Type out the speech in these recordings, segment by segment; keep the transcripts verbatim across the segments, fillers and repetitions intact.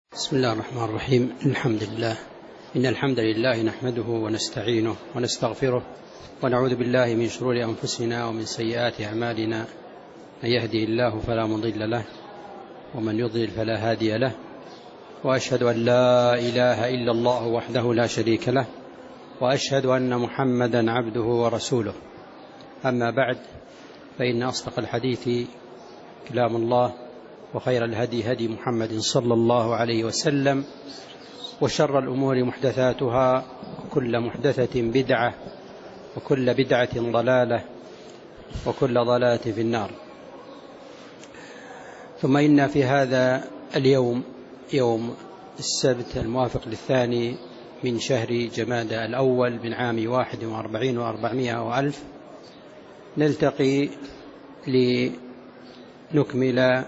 بسم الله الرحمن الرحيم. الحمد لله إن الحمد لله نحمده ونستعينه ونستغفره ونعوذ بالله من شرور أنفسنا ومن سيئات أعمالنا، من يهدي الله فلا مضل له ومن يضلل فلا هادي له، وأشهد أن لا إله إلا الله وحده لا شريك له، وأشهد أن محمدا عبده ورسوله. أما بعد، فإن أصدق الحديث كلام الله، وخير الهدي هدي محمد صلى الله عليه وسلم، وشر الأمور محدثاتها، وكل محدثة بدعة، وكل بدعة ضلالة، وكل ضلالة في النار. ثم إن في هذا اليوم، يوم السبت الموافق للثاني من شهر جمادى الأول من عام واحد وأربعين وأربعمائة وألف، نلتقي لنكمل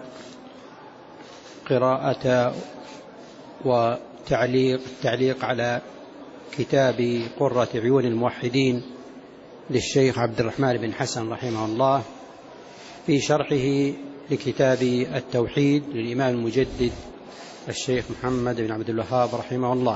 قراءة وتعليق التعليق على كتاب قرة عيون الموحدين للشيخ عبد الرحمن بن حسن رحمه الله، في شرحه لكتاب التوحيد للإمام المجدد الشيخ محمد بن عبد الوهاب رحمه الله.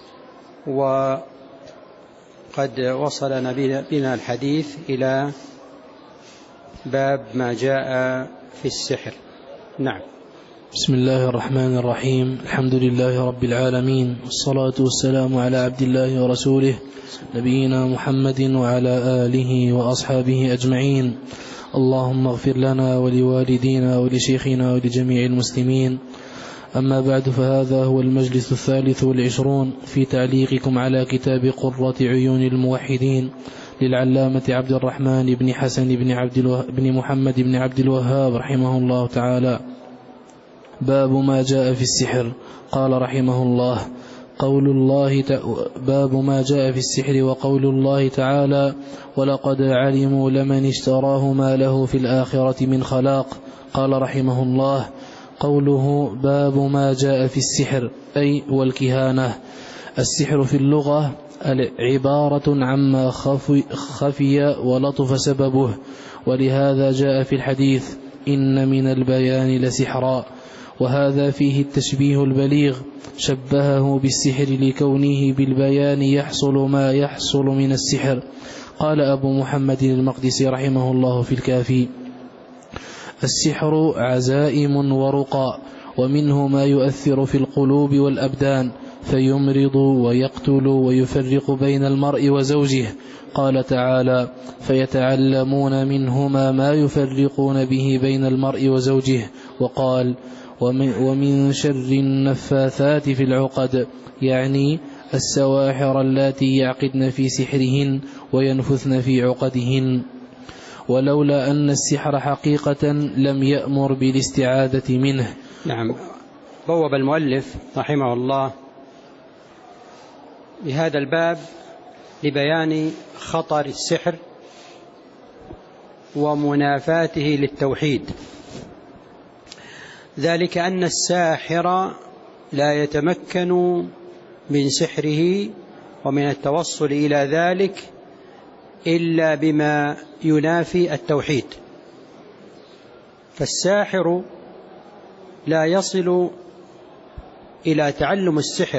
وقد وصلنا بنا الحديث إلى باب ما جاء في السحر. نعم. بسم الله الرحمن الرحيم. الحمد لله رب العالمين، والصلاة والسلام على عبد الله ورسوله نبينا محمد وعلى آله وأصحابه أجمعين. اللهم اغفر لنا ولوالدينا ولشيخنا ولجميع المسلمين. أما بعد، فهذا هو المجلس الثالث والعشرون في تعليقكم على كتاب قرة عيون الموحدين للعلامة عبد الرحمن بن حسن بن, عبد الوه... بن محمد بن عبد الوهاب رحمه الله تعالى. باب ما جاء في السحر. قال رحمه الله: قول الله ت... باب ما جاء في السحر وقول الله تعالى: ولقد علموا لمن اشتراه ما له في الآخرة من خلاق. قال رحمه الله: قوله باب ما جاء في السحر أي والكهانة. السحر في اللغة عبارة عما خفي ولطف سببه، ولهذا جاء في الحديث: إن من البيان لسحرا. وهذا فيه التشبيه البليغ، شبهه بالسحر لكونه بالبيان يحصل ما يحصل من السحر. قال أبو محمد المقدسي رحمه الله في الكافي: السحر عزائم ورقى، ومنه ما يؤثر في القلوب والأبدان، فيمرض ويقتل ويفرق بين المرء وزوجه. قال تعالى: فيتعلمون منهما ما يفرقون به بين المرء وزوجه. وقال: ومن شر النفاثات في العقد، يعني السواحر اللاتي يعقدن في سحرهن وينفثن في عقدهن. ولولا أن السحر حقيقة لم يأمر بالاستعاذة منه. نعم. بوب المؤلف رحمه الله بهذا الباب لبيان خطر السحر ومنافاته للتوحيد، ذلك أن الساحر لا يتمكن من سحره ومن التوصل إلى ذلك إلا بما ينافي التوحيد. فالساحر لا يصل إلى تعلم السحر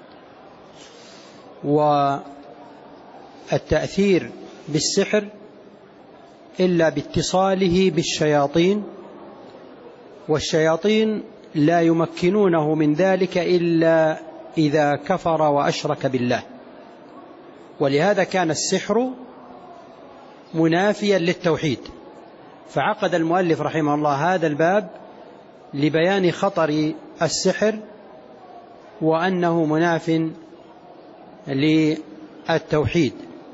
والتأثير بالسحر إلا باتصاله بالشياطين، والشياطين لا يمكنونه من ذلك إلا إذا كفر وأشرك بالله. ولهذا كان السحر منافيا للتوحيد، فعقد المؤلف رحمه الله هذا الباب لبيان خطر السحر وأنه مناف للتوحيد.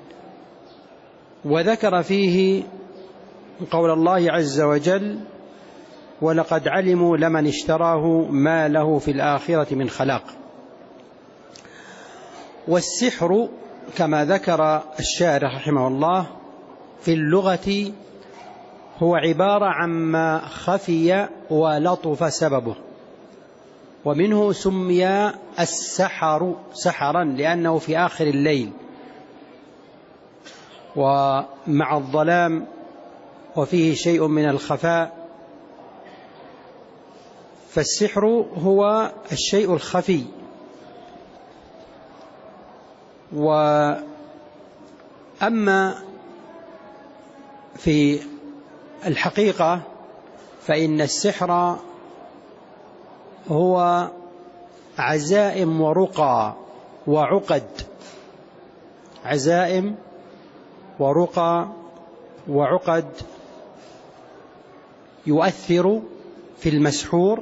وذكر فيه قول الله عز وجل: ولقد علموا لمن اشتراه ما له في الآخرة من خلاق. والسحر كما ذكر الشارح رحمه الله في اللغة هو عبارة عما خفي ولطف سببه، ومنه سمي السحر سحرا لأنه في آخر الليل ومع الظلام وفيه شيء من الخفاء، فالسحر هو الشيء الخفي، وأما في الحقيقة فإن السحر هو عزائم ورقى وعقد، عزائم ورقى وعقد يؤثر في المسحور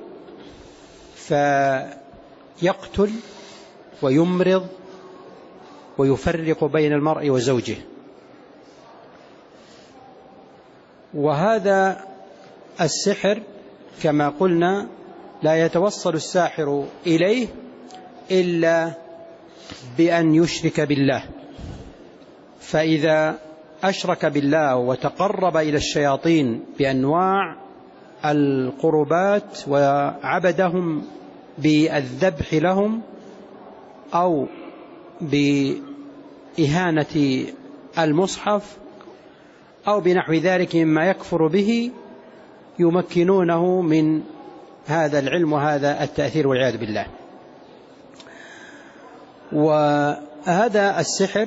فيقتل ويمرض ويفرق بين المرء وزوجه. وهذا السحر كما قلنا لا يتوصل الساحر إليه إلا بأن يشرك بالله، فإذا أشرك بالله وتقرب إلى الشياطين بأنواع القربات وعبدهم بالذبح لهم أو بإهانة المصحف أو بنحو ذلك مما يكفر به، يمكنونه من هذا العلم وهذا التأثير والعياذ بالله. وهذا السحر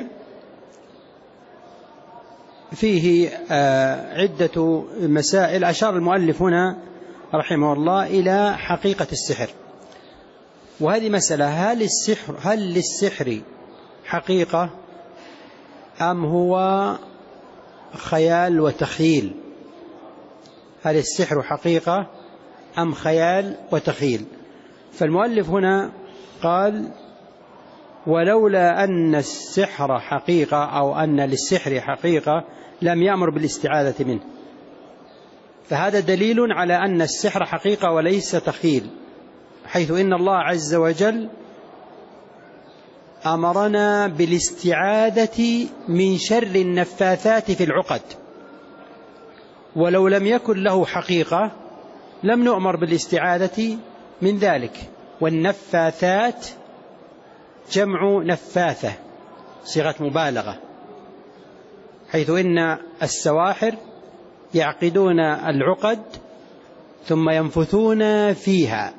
فيه عدة مسائل أشار المؤلف هنا رحمه الله إلى حقيقة السحر، وهذه مسألة: هل السحر هل للسحر حقيقة أم هو خيال وتخيل؟ هل السحر حقيقة أم خيال وتخيل؟ فالمؤلف هنا قال: ولولا أن السحر حقيقة أو أن للسحر حقيقة لم يأمر بالاستعاذة منه. فهذا دليل على أن السحر حقيقة وليس تخيل، حيث إن الله عز وجل أمرنا بالاستعاذة من شر النفاثات في العقد، ولو لم يكن له حقيقة لم نؤمر بالاستعاذة من ذلك. والنفاثات جمع نفاثة صيغة مبالغة، حيث إن السواحر يعقدون العقد ثم ينفثون فيها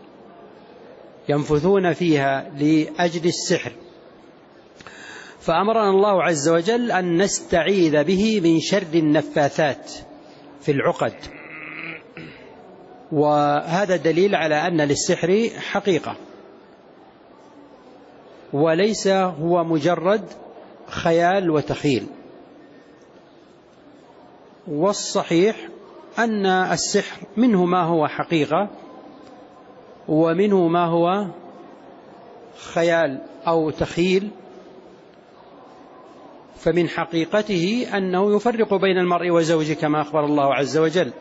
ينفثون فيها لأجل السحر، فأمرنا الله عز وجل أن نستعيذ به من شر النفاثات في العقد، وهذا دليل على أن للسحر حقيقة وليس هو مجرد خيال وتخيل. والصحيح أن السحر منه ما هو حقيقة ومنه ما هو خيال أو تخيل. فمن حقيقته أنه يفرق بين المرء وزوجه كما أخبر الله عز وجل.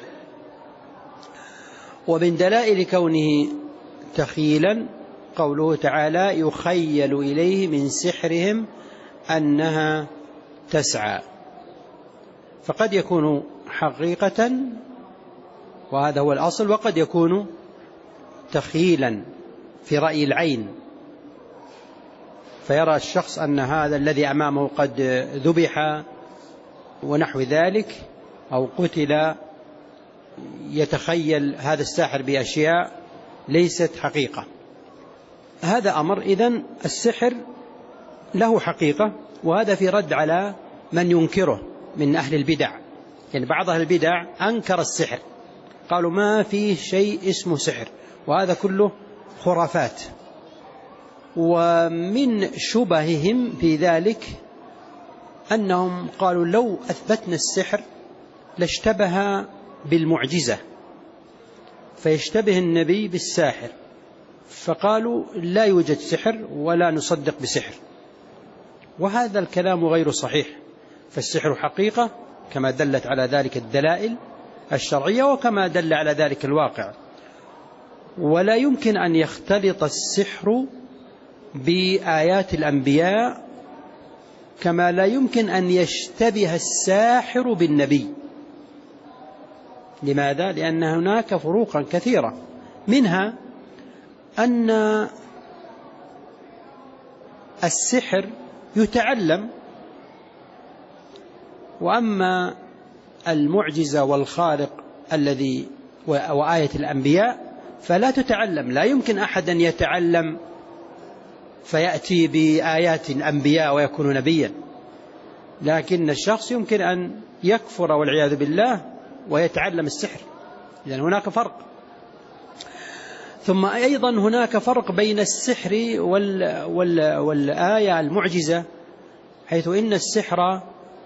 ومن دلائل كونه تخيلا قوله تعالى: يخيل إليه من سحرهم أنها تسعى. فقد يكون حقيقة وهذا هو الأصل، وقد يكون تخيلا في رأي العين، فيرى الشخص أن هذا الذي أمامه قد ذبح ونحو ذلك أو قتل، يتخيل هذا الساحر بأشياء ليست حقيقة. هذا أمر. إذن السحر له حقيقة، وهذا في رد على من ينكره من أهل البدع. يعني بعض أهل البدع أنكر السحر، قالوا ما فيه شيء اسمه سحر، وهذا كله خرافات. ومن شبههم في ذلك أنهم قالوا لو أثبتنا السحر لاشتبه بالمعجزة، فيشتبه النبي بالساحر، فقالوا لا يوجد سحر ولا نصدق بسحر. وهذا الكلام غير صحيح، فالسحر حقيقة كما دلت على ذلك الدلائل الشرعية وكما دل على ذلك الواقع. ولا يمكن أن يختلط السحر بآيات الأنبياء، كما لا يمكن أن يشتبه الساحر بالنبي. لماذا؟ لأن هناك فروقا كثيرة، منها أن السحر يتعلم، وأما المعجزة والخارق الذي وآية الأنبياء فلا تتعلم. لا يمكن أحد أن يتعلم فيأتي بآيات الأنبياء ويكون نبيا، لكن الشخص يمكن أن يكفر والعياذ بالله ويتعلم السحر، لأن هناك فرق. ثم أيضا هناك فرق بين السحر وال وال والآية المعجزة، حيث إن السحر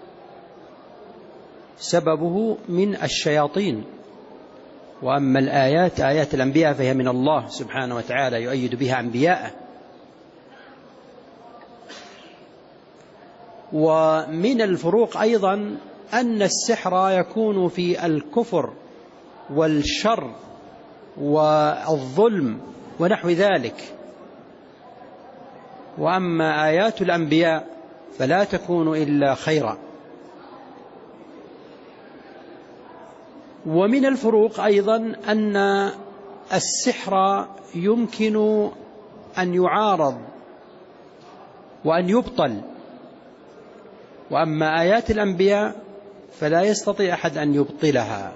سببه من الشياطين، وأما الآيات آيات الأنبياء فهي من الله سبحانه وتعالى يؤيد بها أنبياءه. ومن الفروق أيضا أن السحر يكون في الكفر والشر والظلم ونحو ذلك، وأما آيات الأنبياء فلا تكون إلا خيرا. ومن الفروق أيضا أن السحر يمكن أن يعارض وأن يبطل، وأما آيات الأنبياء فلا يستطيع أحد أن يبطلها.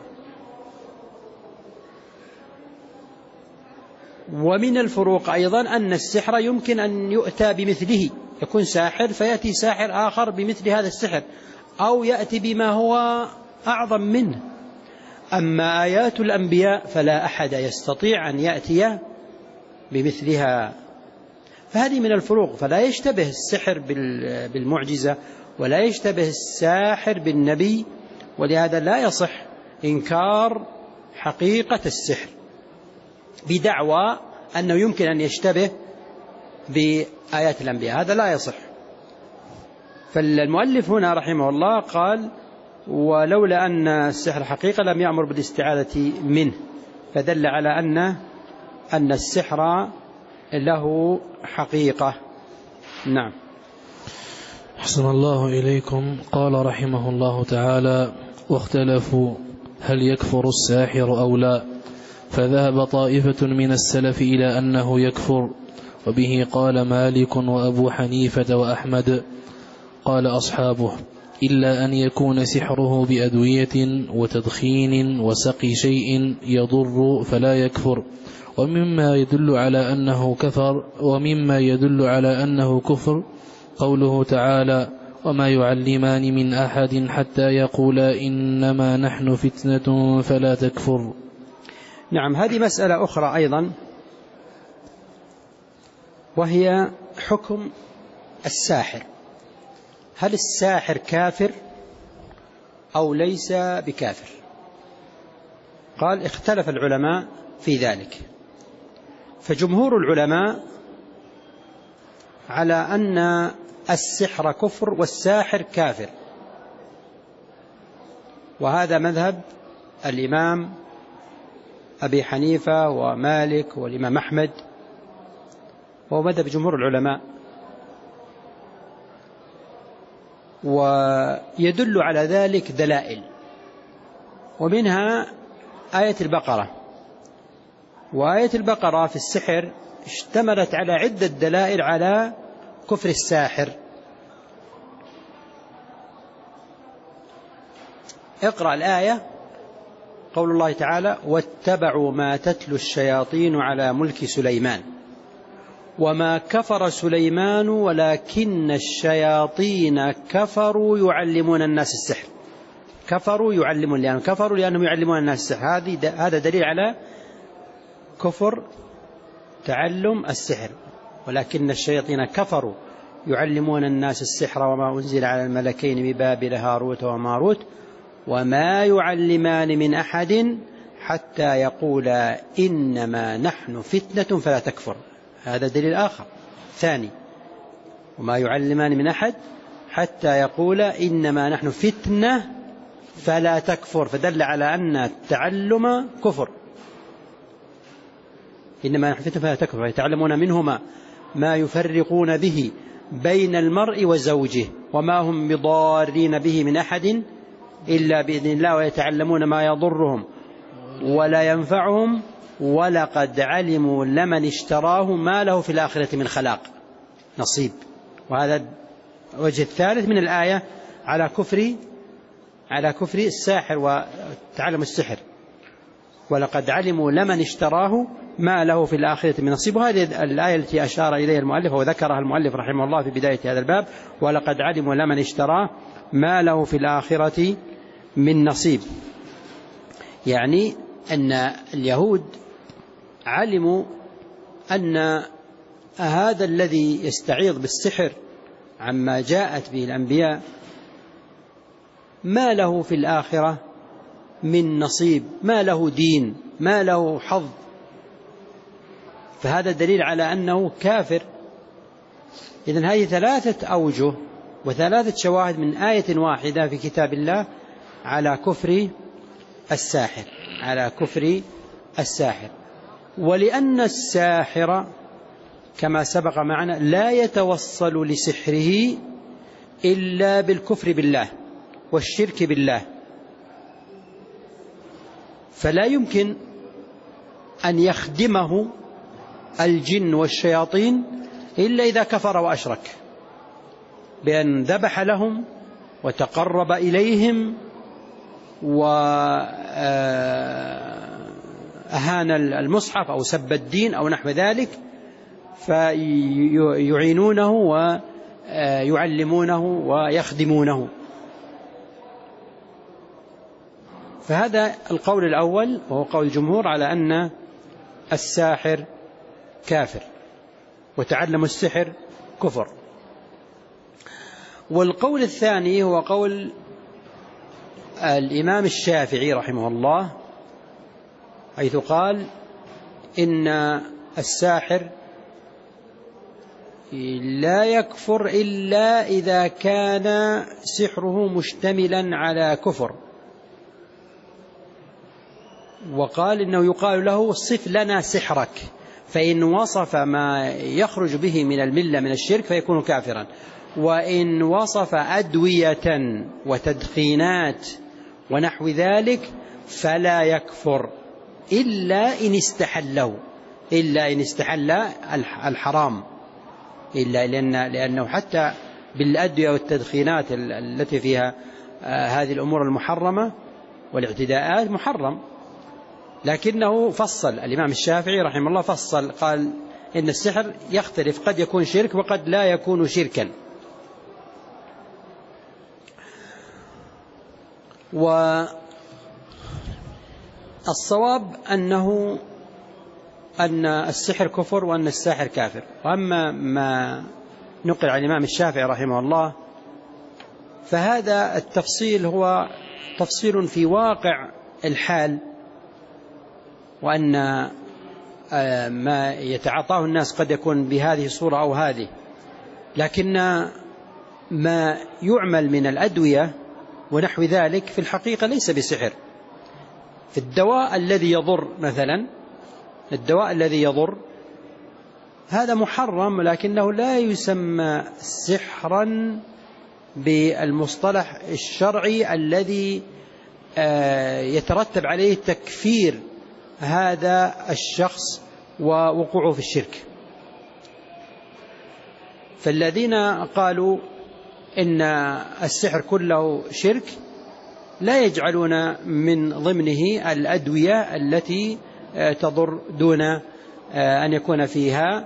ومن الفروق أيضا أن السحر يمكن أن يؤتى بمثله، يكون ساحر فيأتي ساحر آخر بمثل هذا السحر، أو يأتي بما هو أعظم منه. أما آيات الأنبياء فلا أحد يستطيع أن يأتي بمثلها. فهذه من الفروق، فلا يشتبه السحر بالمعجزة ولا يشتبه الساحر بالنبي، ولهذا لا يصح إنكار حقيقة السحر بدعوى أنه يمكن أن يشتبه بآيات الأنبياء، هذا لا يصح. فالمؤلف هنا رحمه الله قال: ولولا أن السحر حقيقة لم يأمر بالاستعاذة منه، فدل على أن أن السحر له حقيقة. نعم. أحسن الله إليكم. قال رحمه الله تعالى: واختلفوا هل يكفر الساحر أو لا، فذهب طائفة من السلف إلى أنه يكفر، وبه قال مالك وأبو حنيفة وأحمد. قال أصحابه: إلا أن يكون سحره بأدوية وتدخين وسقي شيء يضر فلا يكفر. ومما يدل على أنه كفر ومما يدل على أنه كفر قوله تعالى: وما يعلمان من أحد حتى يقولا إنما نحن فتنة فلا تكفر. نعم، هذه مسألة أخرى أيضا، وهي حكم الساحر. هل الساحر كافر أو ليس بكافر؟ قال: اختلف العلماء في ذلك، فجمهور العلماء على أن السحر كفر والساحر كافر، وهذا مذهب الإمام أبي حنيفة ومالك والإمام أحمد، وهو مذهب جمهور العلماء. ويدل على ذلك دلائل، ومنها آية البقرة. وآية البقرة في السحر اشتملت على عدة دلائل على كفر الساحر. اقرأ الآية، قول الله تعالى: واتبعوا ما تتلو الشياطين على ملك سليمان وما كفر سليمان ولكن الشياطين كفروا يعلمون الناس السحر. كفروا يعلمون، لأنهم كفروا لأنهم يعلمون الناس السحر. هذا دليل على كفر تعلم السحر. ولكن الشياطين كفروا يعلمون الناس السحر وما أنزل على الملكين ببابل هاروت وماروت وما يعلمان من أحد حتى يقولا إنما نحن فتنة فلا تكفر. هذا دليل آخر ثاني: وما يعلمان من أحد حتى يقولا إنما نحن فتنة فلا تكفر، فدل على أن التعلم كفر. إنما نحن فتنة فلا تكفر، يتعلمون منهما ما يفرقون به بين المرء وزوجه وما هم بضارين به من أحد إلا بإذن الله، ويتعلمون ما يضرهم ولا ينفعهم ولقد علموا لمن اشتراه ما له في الآخرة من خلاق نصيب. وهذا الوجه الثالث من الآية على كفر على كفر الساحر وتعلم السحر. ولقد علموا لمن اشتراه ما له في الآخرة من نصيب. وهذه الآية التي أشار إليها المؤلف وذكرها المؤلف رحمه الله في بداية هذا الباب: ولقد علموا لمن اشتراه ما له في الآخرة من نصيب. يعني أن اليهود علموا أن هذا الذي يستعيض بالسحر عما جاءت به الأنبياء ما له في الآخرة من نصيب، ما له دين، ما له حظ. فهذا دليل على أنه كافر. إذن هذه ثلاثة أوجه وثلاثة شواهد من آية واحدة في كتاب الله على كفر الساحر، على كفر الساحر. ولأن الساحر كما سبق معنا لا يتوصل لسحره إلا بالكفر بالله والشرك بالله، فلا يمكن أن يخدمه الجن والشياطين إلا إذا كفر وأشرك، بأن ذبح لهم وتقرب إليهم وأهان المصحف أو سب الدين أو نحو ذلك، فيعينونه ويعلمونه ويخدمونه. فهذا القول الأول وهو قول الجمهور على أن الساحر كافر وتعلم السحر كفر. والقول الثاني هو قول الإمام الشافعي رحمه الله، حيث قال إن الساحر لا يكفر إلا إذا كان سحره مشتملا على كفر. وقال إنه يقال له: صف لنا سحرك، فإن وصف ما يخرج به من الملة من الشرك فيكون كافرا، وإن وصف أدوية وتدخينات ونحو ذلك فلا يكفر إلا إن استحله، إلا إن استحل الحرام، إلا لأن لأنه حتى بالأدوية والتدخينات التي فيها هذه الأمور المحرمة والاعتداءات محرم. لكنه فصل الإمام الشافعي رحمه الله، فصل قال إن السحر يختلف، قد يكون شرك وقد لا يكون شركا. والصواب أنه أن السحر كفر وأن الساحر كافر. وأما ما نقل عن الإمام الشافعي رحمه الله فهذا التفصيل هو تفصيل في واقع الحال، وأن ما يتعاطاه الناس قد يكون بهذه الصورة أو هذه، لكن ما يعمل من الأدوية ونحو ذلك في الحقيقة ليس بسحر. في الدواء الذي يضر مثلا، الدواء الذي يضر هذا محرم، لكنه لا يسمى سحرا بالمصطلح الشرعي الذي يترتب عليه تكفير هذا الشخص ووقوعه في الشرك. فالذين قالوا إن السحر كله شرك لا يجعلون من ضمنه الأدوية التي تضر دون أن يكون فيها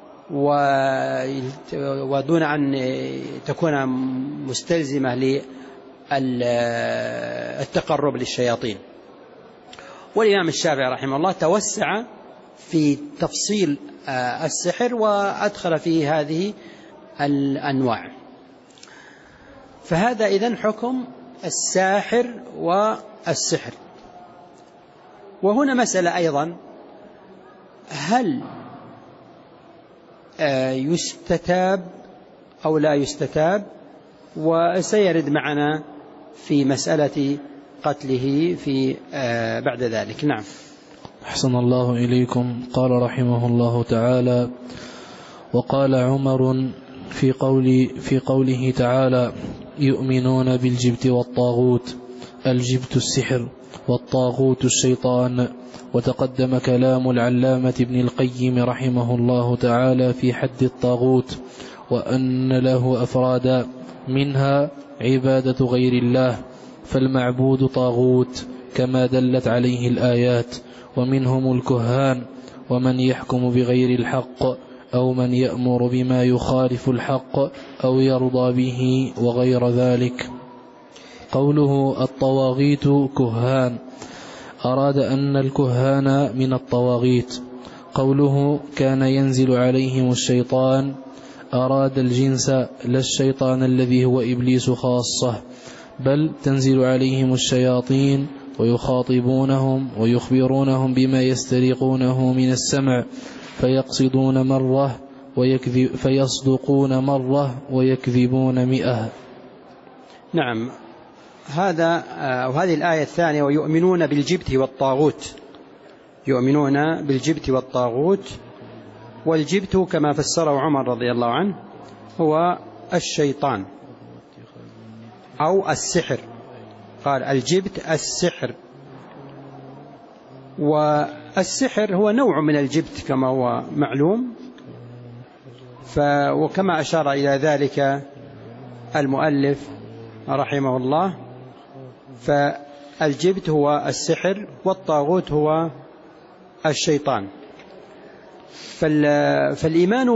ودون أن تكون مستلزمة للتقرب للشياطين. والإمام الشافعي رحمه الله توسع في تفصيل السحر وأدخل فيه هذه الأنواع. فهذا إذن حكم الساحر والسحر. وهنا مسألة أيضا، هل يستتاب أو لا يستتاب؟ وسيرد معنا في مسألة قتله في بعد ذلك. نعم. أحسن الله إليكم. قال رحمه الله تعالى: وقال عمر في قول في قوله تعالى: يؤمنون بالجبت والطاغوت، الجبت السحر والطاغوت الشيطان. وتقدم كلام العلامة ابن القيم رحمه الله تعالى في حد الطاغوت، وأن له أفرادا، منها عبادة غير الله، فالمعبود طاغوت كما دلت عليه الآيات، ومنهم الكهان ومن يحكم بغير الحق أو من يأمر بما يخالف الحق أو يرضى به وغير ذلك. قوله الطواغيت كهان أراد أن الكهان من الطواغيت. قوله كان ينزل عليهم الشيطان أراد الجنس لا الشيطان الذي هو إبليس خاصة، بل تنزل عليهم الشياطين ويخاطبونهم ويخبرونهم بما يسترقونه من السمع فيقصدون مرة ويكذب فيصدقون مرة ويكذبون مئة. نعم، هذا أو هذه الآية الثانية ويؤمنون بالجبت والطاغوت. يؤمنون بالجبت والطاغوت، والجبت كما فسره عمر رضي الله عنه هو الشيطان أو السحر، قال الجبت السحر. والسحر هو نوع من الجبت كما هو معلوم، وكما أشار إلى ذلك المؤلف رحمه الله، فالجبت هو السحر والطاغوت هو الشيطان. فالإيمان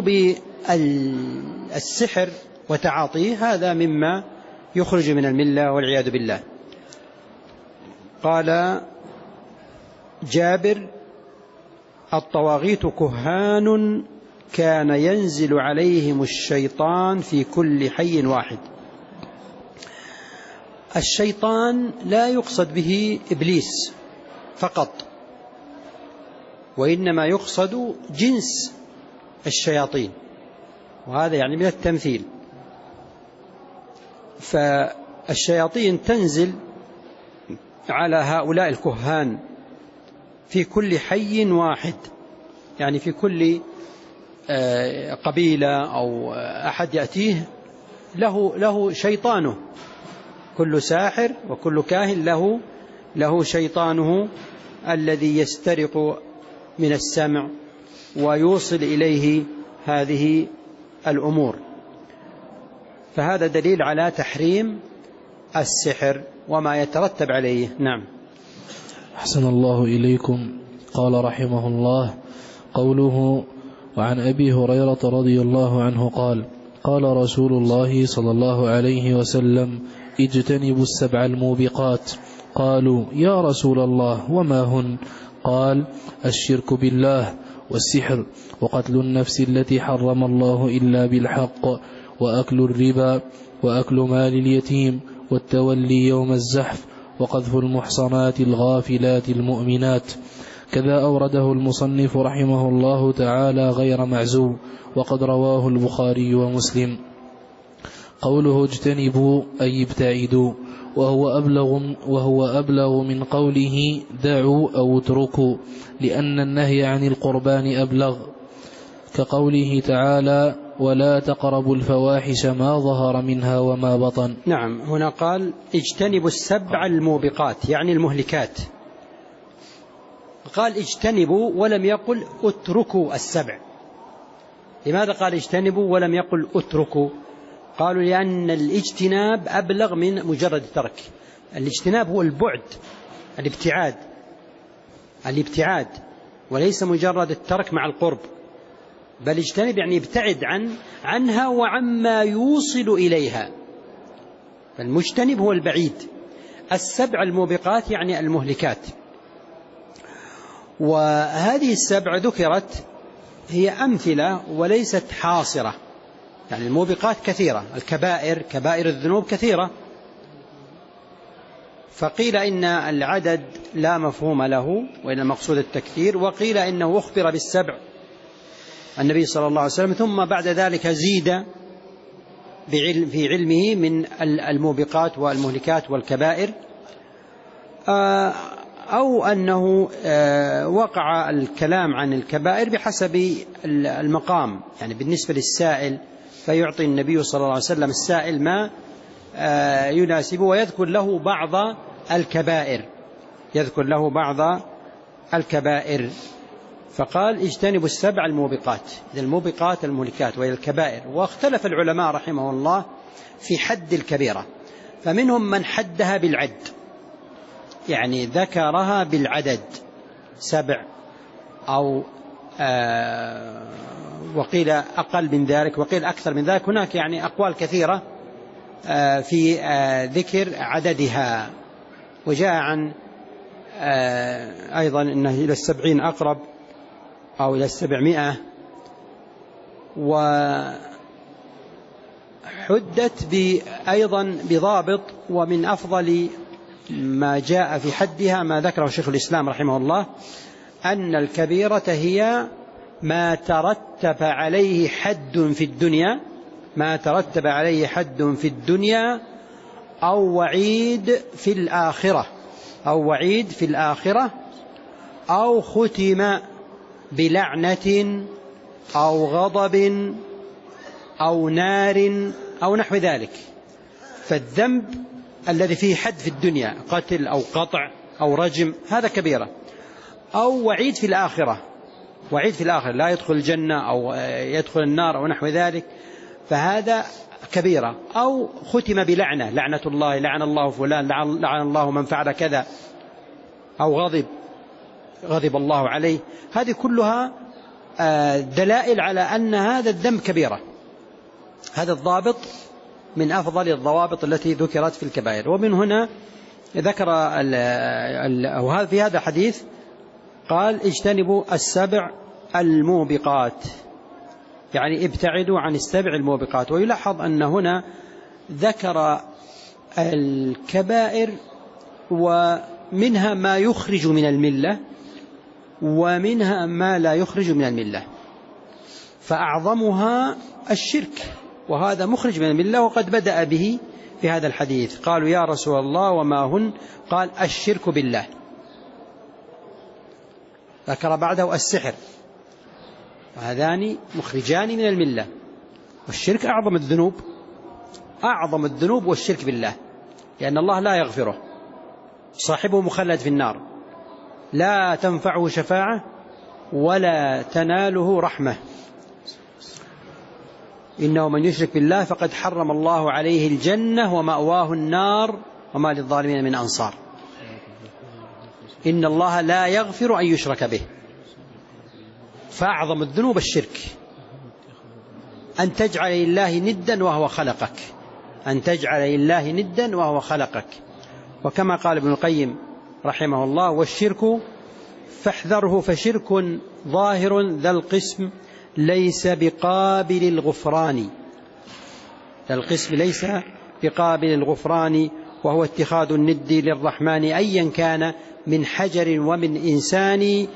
بالسحر وتعاطيه هذا مما يخرج من الملة والعياذ بالله. قال جابر الطواغيت كهان كان ينزل عليهم الشيطان في كل حي واحد. الشيطان لا يقصد به إبليس فقط، وإنما يقصد جنس الشياطين، وهذا يعني من التمثيل. فالشياطين تنزل على هؤلاء الكهان في كل حي واحد، يعني في كل قبيلة أو أحد يأتيه له له شيطانه. كل ساحر وكل كاهن له له شيطانه الذي يسترق من السمع ويوصل إليه هذه الأمور. فهذا دليل على تحريم السحر وما يترتب عليه. نعم. أحسن الله إليكم. قال رحمه الله: قوله وعن أبي هريرة رضي الله عنه قال: قال رسول الله صلى الله عليه وسلم: اجتنبوا السبع الموبقات. قالوا: يا رسول الله وما هن؟ قال: الشرك بالله، والسحر، وقتل النفس التي حرم الله إلا بالحق، وأكل الربا، وأكل مال اليتيم، والتولي يوم الزحف، وقذف المحصنات الغافلات المؤمنات. كذا أورده المصنف رحمه الله تعالى غير معزو، وقد رواه البخاري ومسلم. قوله اجتنبوا أي ابتعدوا، وهو أبلغ, وهو أبلغ من قوله دعوا أو اتركوا، لأن النهي عن القربان أبلغ، كقوله تعالى: ولا تقربوا الفواحش ما ظهر منها وما بطن. نعم، هنا قال اجتنبوا السبع الموبقات يعني المهلكات. قال اجتنبوا ولم يقل اتركوا السبع. لماذا قال اجتنبوا ولم يقل اتركوا؟ قالوا لأن الاجتناب أبلغ من مجرد الترك. الاجتناب هو البعد، الابتعاد الابتعاد وليس مجرد الترك مع القرب، بل اجتنب يعني ابتعد عن عنها وعما يوصل إليها. فالمجتنب هو البعيد. السبع الموبقات يعني المهلكات. وهذه السبع ذكرت هي أمثلة وليست حاصرة، يعني الموبقات كثيرة، الكبائر كبائر الذنوب كثيرة. فقيل إن العدد لا مفهوم له وإن مقصود التكثير، وقيل إنه أخبر بالسبع النبي صلى الله عليه وسلم ثم بعد ذلك زيد في علمه من الموبقات والمهلكات والكبائر، أو أنه وقع الكلام عن الكبائر بحسب المقام، يعني بالنسبة للسائل فيعطي النبي صلى الله عليه وسلم السائل ما يناسبه ويذكر له بعض الكبائر يذكر له بعض الكبائر فقال اجتنبوا السبع الموبقات، الموبقات المهلكات وهي الكبائر. واختلف العلماء رحمه الله في حد الكبيرة، فمنهم من حدها بالعد، يعني ذكرها بالعدد سبع أو آه وقيل أقل من ذلك وقيل أكثر من ذلك. هناك يعني أقوال كثيرة آه في آه ذكر عددها. وجاء عن آه أيضا أنه إلى السبعين أقرب أو إلى السبعمائة، وحدت أيضا بضابط. ومن أفضل ما جاء في حدها ما ذكره شيخ الإسلام رحمه الله، أن الكبيرة هي ما ترتب عليه حد في الدنيا ما ترتب عليه حد في الدنيا أو وعيد في الآخرة أو وعيد في الآخرة أو ختم بلعنة أو غضب أو نار أو نحو ذلك. فالذنب الذي فيه حد في الدنيا قتل أو قطع أو رجم هذا كبيرة، أو وعيد في الآخرة وعيد في الآخرة لا يدخل الجنة أو يدخل النار أو نحو ذلك، فهذا كبيرة. أو ختم بلعنة، لعنة الله، لعن الله فلان، لعن الله من فعل كذا، أو غضب غضب الله عليه. هذه كلها دلائل على أن هذا الذنب كبيرة. هذا الضابط من أفضل الضوابط التي ذكرت في الكبائر. ومن هنا ذكر أو هذا في هذا الحديث قال اجتنبوا السبع الموبقات، يعني ابتعدوا عن السبع الموبقات. ويلاحظ أن هنا ذكر الكبائر ومنها ما يخرج من الملة ومنها ما لا يخرج من الملة، فأعظمها الشرك، وهذا مخرج من الملة وقد بدأ به في هذا الحديث. قالوا يا رسول الله وما هن؟ قال الشرك بالله. ذكر بعده السحر، وهذان مخرجان من الملة. والشرك أعظم الذنوب أعظم الذنوب والشرك بالله، لأن الله لا يغفره، صاحبه مخلد في النار، لا تنفعه شفاعة ولا تناله رحمة. إنه من يشرك بالله فقد حرم الله عليه الجنة ومأواه النار وما للظالمين من أنصار. إن الله لا يغفر أن يشرك به. فأعظم الذنوب الشرك، أن تجعل لله ندا وهو خلقك أن تجعل لله ندا وهو خلقك. وكما قال ابن القيم رحمه الله والشرك فاحذره فشرك ظاهر ذا القسم ليس بقابل الغفران ذا القسم ليس بقابل الغفران وهو اتخاذ الند للرحمن أيا كان من حجر ومن إنسان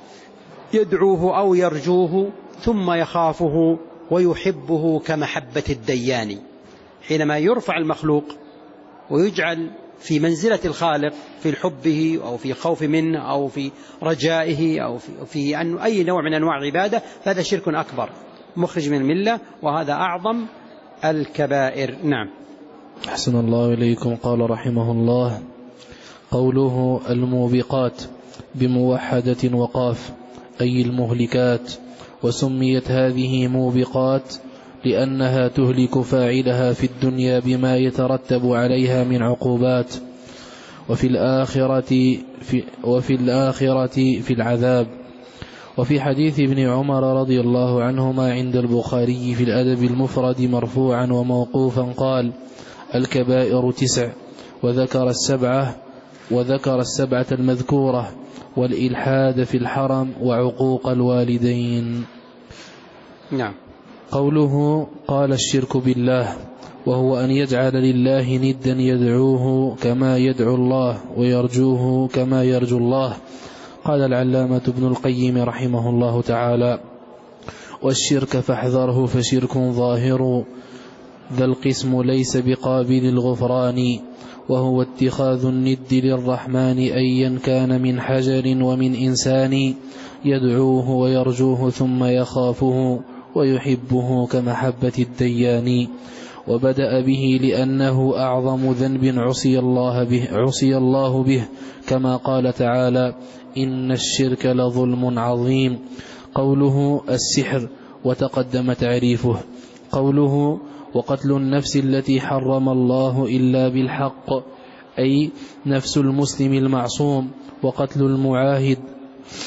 يدعوه أو يرجوه ثم يخافه ويحبه كمحبة الديان. حينما يرفع المخلوق ويجعل في منزلة الخالق في حبه أو في خوف منه أو في رجائه أو في, في أن أي نوع من أنواع العبادة، فهذا شرك أكبر مخرج من الملة، وهذا أعظم الكبائر. نعم. أحسن الله إليكم. قال رحمه الله قوله الموبقات بموحدة وقاف أي المهلكات، وسميت هذه موبقات لأنها تهلك فاعلها في الدنيا بما يترتب عليها من عقوبات، وفي الآخرة في, وفي الآخرة في العذاب. وفي حديث ابن عمر رضي الله عنهما عند البخاري في الأدب المفرد مرفوعا وموقوفا قال الكبائر تسع، وذكر السبعة وذكر السبعة المذكورة والإلحاد في الحرم وعقوق الوالدين. نعم. قوله قال الشرك بالله وهو أن يجعل لله ندا يدعوه كما يدعو الله ويرجوه كما يرجو الله. قال العلامة ابن القيم رحمه الله تعالى والشرك فاحذره فشرك ظاهر ذا القسم ليس بقابل الغفران، وهو اتخاذ الند للرحمن أيا كان من حجر ومن إنسان يدعوه ويرجوه ثم يخافه ويحبه كمحبة الديان. وبدأ به لأنه أعظم ذنب عصي الله به, عصي الله به كما قال تعالى إن الشرك لظلم عظيم. قوله السحر وتقدم تعريفه. قوله وقتل النفس التي حرم الله إلا بالحق أي نفس المسلم المعصوم، وقتل المعاهد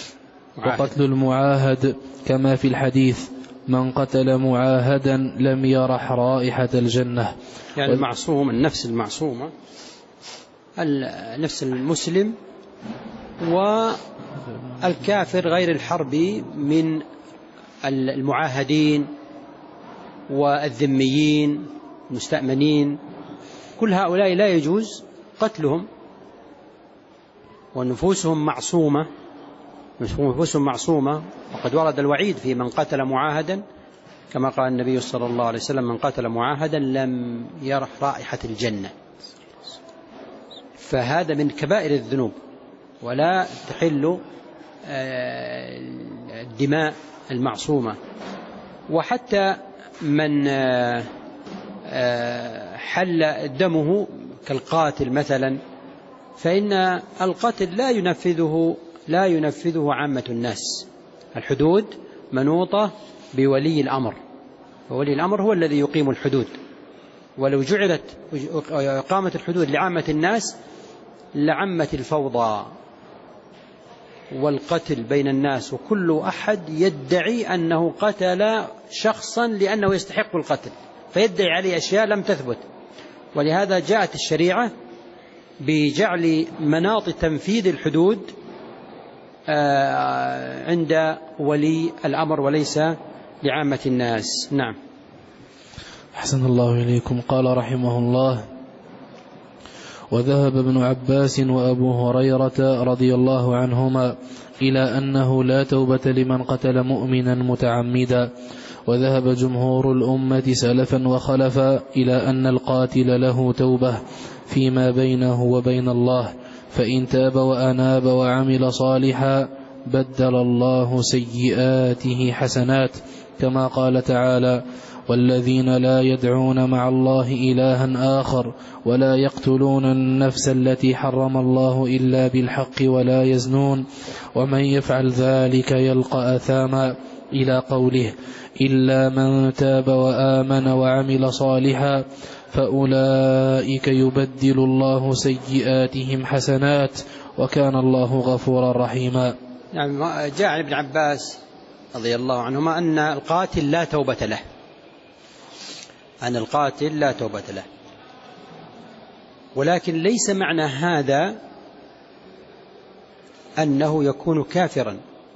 وقتل المعاهد كما في الحديث: من قتل معاهدا لم يرح رائحة الجنة. يعني المعصوم، النفس المعصومة، النفس المسلم، والكافر غير الحربي من المعاهدين والذميين المستأمنين، كل هؤلاء لا يجوز قتلهم، ونفوسهم معصومة، نفوسهم معصومة. وقد ورد الوعيد في من قتل معاهدا، كما قال النبي صلى الله عليه وسلم: من قتل معاهدا لم يرح رائحة الجنة. فهذا من كبائر الذنوب، ولا تحل الدماء المعصومة. وحتى من حل دمه كالقاتل مثلا، فإن القتل لا ينفذه لا ينفذه عامة الناس. الحدود منوطة بولي الأمر، وولي الأمر هو الذي يقيم الحدود. ولو جعلت إقامة الحدود لعامة الناس لعمت الفوضى والقتل بين الناس، وكل أحد يدعي أنه قتل شخصا لأنه يستحق القتل، فيدعي عليه أشياء لم تثبت. ولهذا جاءت الشريعة بجعل مناط تنفيذ الحدود عند ولي الأمر وليس لعامة الناس. نعم. أحسن الله إليكم. قال رحمه الله: وذهب ابن عباس وأبو هريرة رضي الله عنهما إلى أنه لا توبة لمن قتل مؤمنا متعمدا، وذهب جمهور الأمة سلفا وخلفا إلى أن القاتل له توبة فيما بينه وبين الله، فإن تاب وأناب وعمل صالحا بدل الله سيئاته حسنات، كما قال تعالى: والذين لا يدعون مع الله إلها آخر ولا يقتلون النفس التي حرم الله إلا بالحق ولا يزنون ومن يفعل ذلك يلقى أثاما، إلى قوله: إلا من تاب وآمن وعمل صالحا فأولئك يبدل الله سيئاتهم حسنات وكان الله غفورا رحيما. يعني جاء عن ابن عباس رضي الله عنهما أن القاتل لا توبة له، أن القاتل لا توبة له، ولكن ليس معنى هذا أنه يكون كافرا،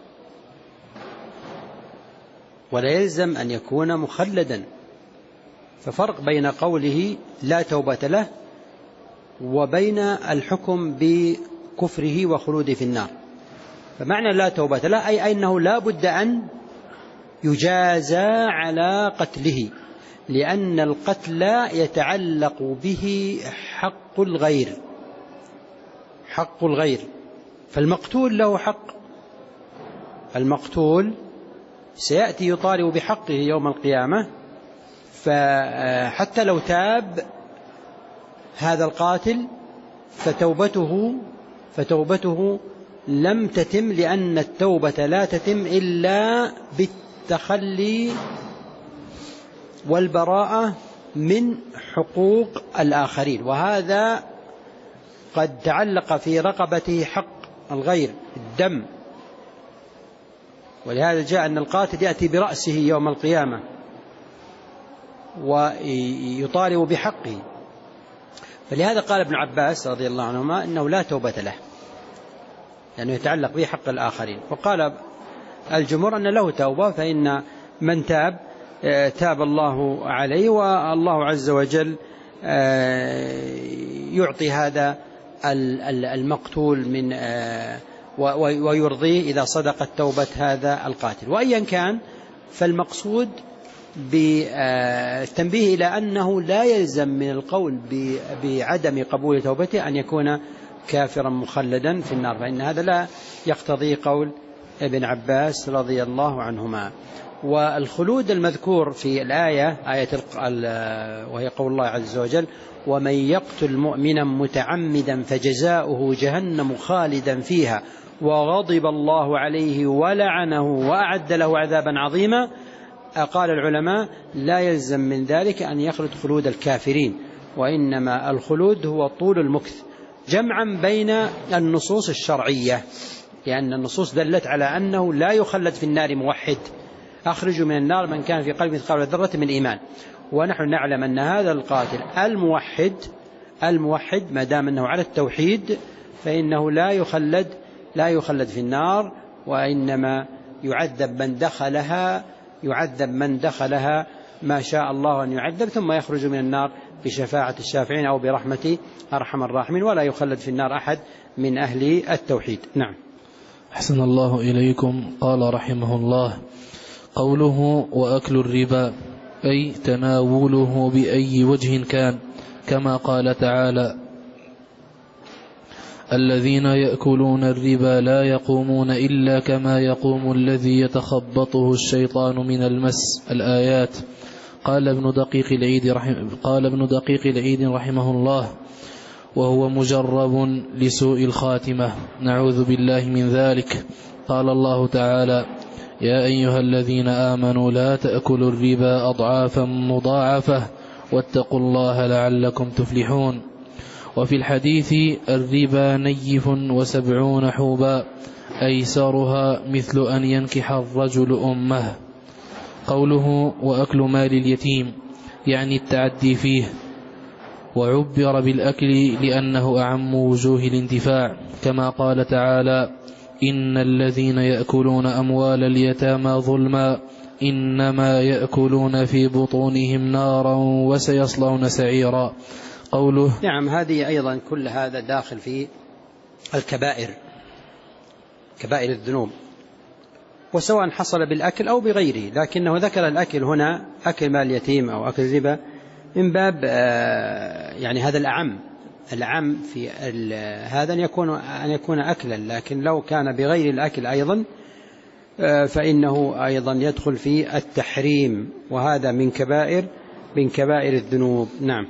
ولا يلزم أن يكون مخلدا. ففرق بين قوله لا توبة له وبين الحكم بكفره وخلوده في النار. فمعنى لا توبة له أي أنه لا بد أن يجازى على قتله، لأن القتل يتعلق به حق الغير، حق الغير، فالمقتول له حق، المقتول سيأتي يطالب بحقه يوم القيامة. فحتى لو تاب هذا القاتل فتوبته فتوبته لم تتم، لأن التوبة لا تتم إلا بالتخلي والبراءة من حقوق الآخرين، وهذا قد تعلق في رقبته حق الغير الدم. ولهذا جاء أن القاتل يأتي برأسه يوم القيامة ويطالب بحقه. فلهذا قال ابن عباس رضي الله عنهما إنه لا توبة له، لأنه يتعلق به حق الآخرين. وقال الجمهور أن له توبة، فإن من تاب تاب الله عليه، والله عز وجل يعطي هذا المقتول من ويرضيه إذا صدقت توبة هذا القاتل. وأيا كان، فالمقصود بالتنبيه إلى أنه لا يلزم من القول بعدم قبول توبته أن يكون كافرا مخلدا في النار، فإن هذا لا يقتضي قول ابن عباس رضي الله عنهما. والخلود المذكور في الآية آية وهي قول الله عز وجل: ومن يقتل مؤمنا متعمدا فجزاؤه جهنم خالدا فيها وغضب الله عليه ولعنه وأعد له عذابا عظيما. قال العلماء: لا يلزم من ذلك أن يخلد خلود الكافرين، وإنما الخلود هو طول المكث، جمعا بين النصوص الشرعية لأن النصوص دلت على أنه لا يخلد في النار موحد، أخرجوا من النار من كان في قلبه مثقال ذرة من إيمان. ونحن نعلم أن هذا القاتل الموحد الموحد ما دام أنه على التوحيد فإنه لا يخلد لا يخلد في النار، وإنما يعذب من دخلها يعذب من دخلها ما شاء الله أن يعذب، ثم يخرج من النار بشفاعة الشافعين أو برحمة أرحم الراحمين، ولا يخلد في النار أحد من أهل التوحيد. نعم. أحسن الله إليكم. قال رحمه الله: قوله وأكل الربا أي تناوله بأي وجه كان، كما قال تعالى: الذين يأكلون الربا لا يقومون إلا كما يقوم الذي يتخبطه الشيطان من المس. الآيات. قال ابن دقيق العيد رحمه قال ابن دقيق العيد رحمه الله: وهو مجرب لسوء الخاتمة، نعوذ بالله من ذلك. قال الله تعالى: يا أيها الذين آمنوا لا تأكلوا الربا أضعافا مضاعفة واتقوا الله لعلكم تفلحون. وفي الحديث: الربا نيف وسبعون حوبا، أيسرها مثل أن ينكح الرجل أمه. قوله وأكل مال اليتيم يعني التعدي فيه، وعبر بالأكل لأنه أعم وجوه الانتفاع، كما قال تعالى: إن الذين يأكلون أموال اليتامى ظلما إنما يأكلون في بطونهم نارا وسيصلون سعيرا. قوله. نعم، هذه أيضا كل هذا داخل في الكبائر، كبائر الذنوب، وسواء حصل بالأكل أو بغيره، لكنه ذكر الأكل هنا، أكل مال اليتيم أو أكل ربا، من باب يعني هذا الأعم الأعم في هذا أن يكون أن يكون أكلا، لكن لو كان بغير الأكل أيضا فإنه أيضا يدخل في التحريم، وهذا من كبائر من كبائر الذنوب. نعم.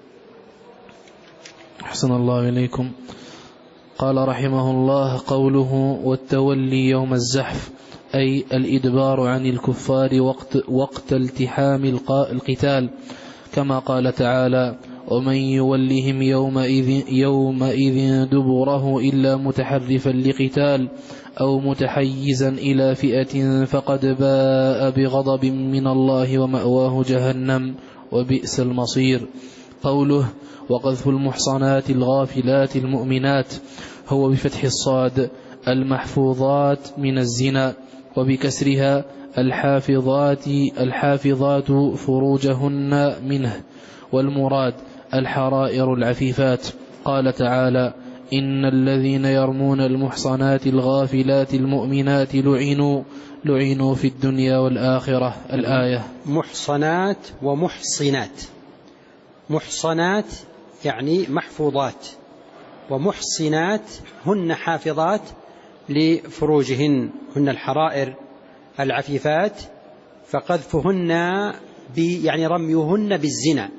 أحسن الله إليكم. قال رحمه الله: قوله والتولي يوم الزحف أي الإدبار عن الكفار وقت, وقت التحام القتال، كما قال تعالى: ومن يولهم يومئذ, يومئذ دبره إلا متحرفا لقتال أو متحيزا إلى فئة فقد باء بغضب من الله ومأواه جهنم وبئس المصير. قوله وقذف المحصنات الغافلات المؤمنات هو بفتح الصاد المحفوظات من الزنا، وبكسرها الحافظات الحافظات فروجهن منه، والمراد الحرائر العفيفات. قال تعالى: إن الذين يرمون المحصنات الغافلات المؤمنات لعنوا لعنوا في الدنيا والآخرة. الآية. محصنات ومحصنات. محصنات يعني محفوظات، ومحصنات هن حافظات لفروجهن، هن الحرائر العفيفات، فقذفهن يعني رميهن بالزنا،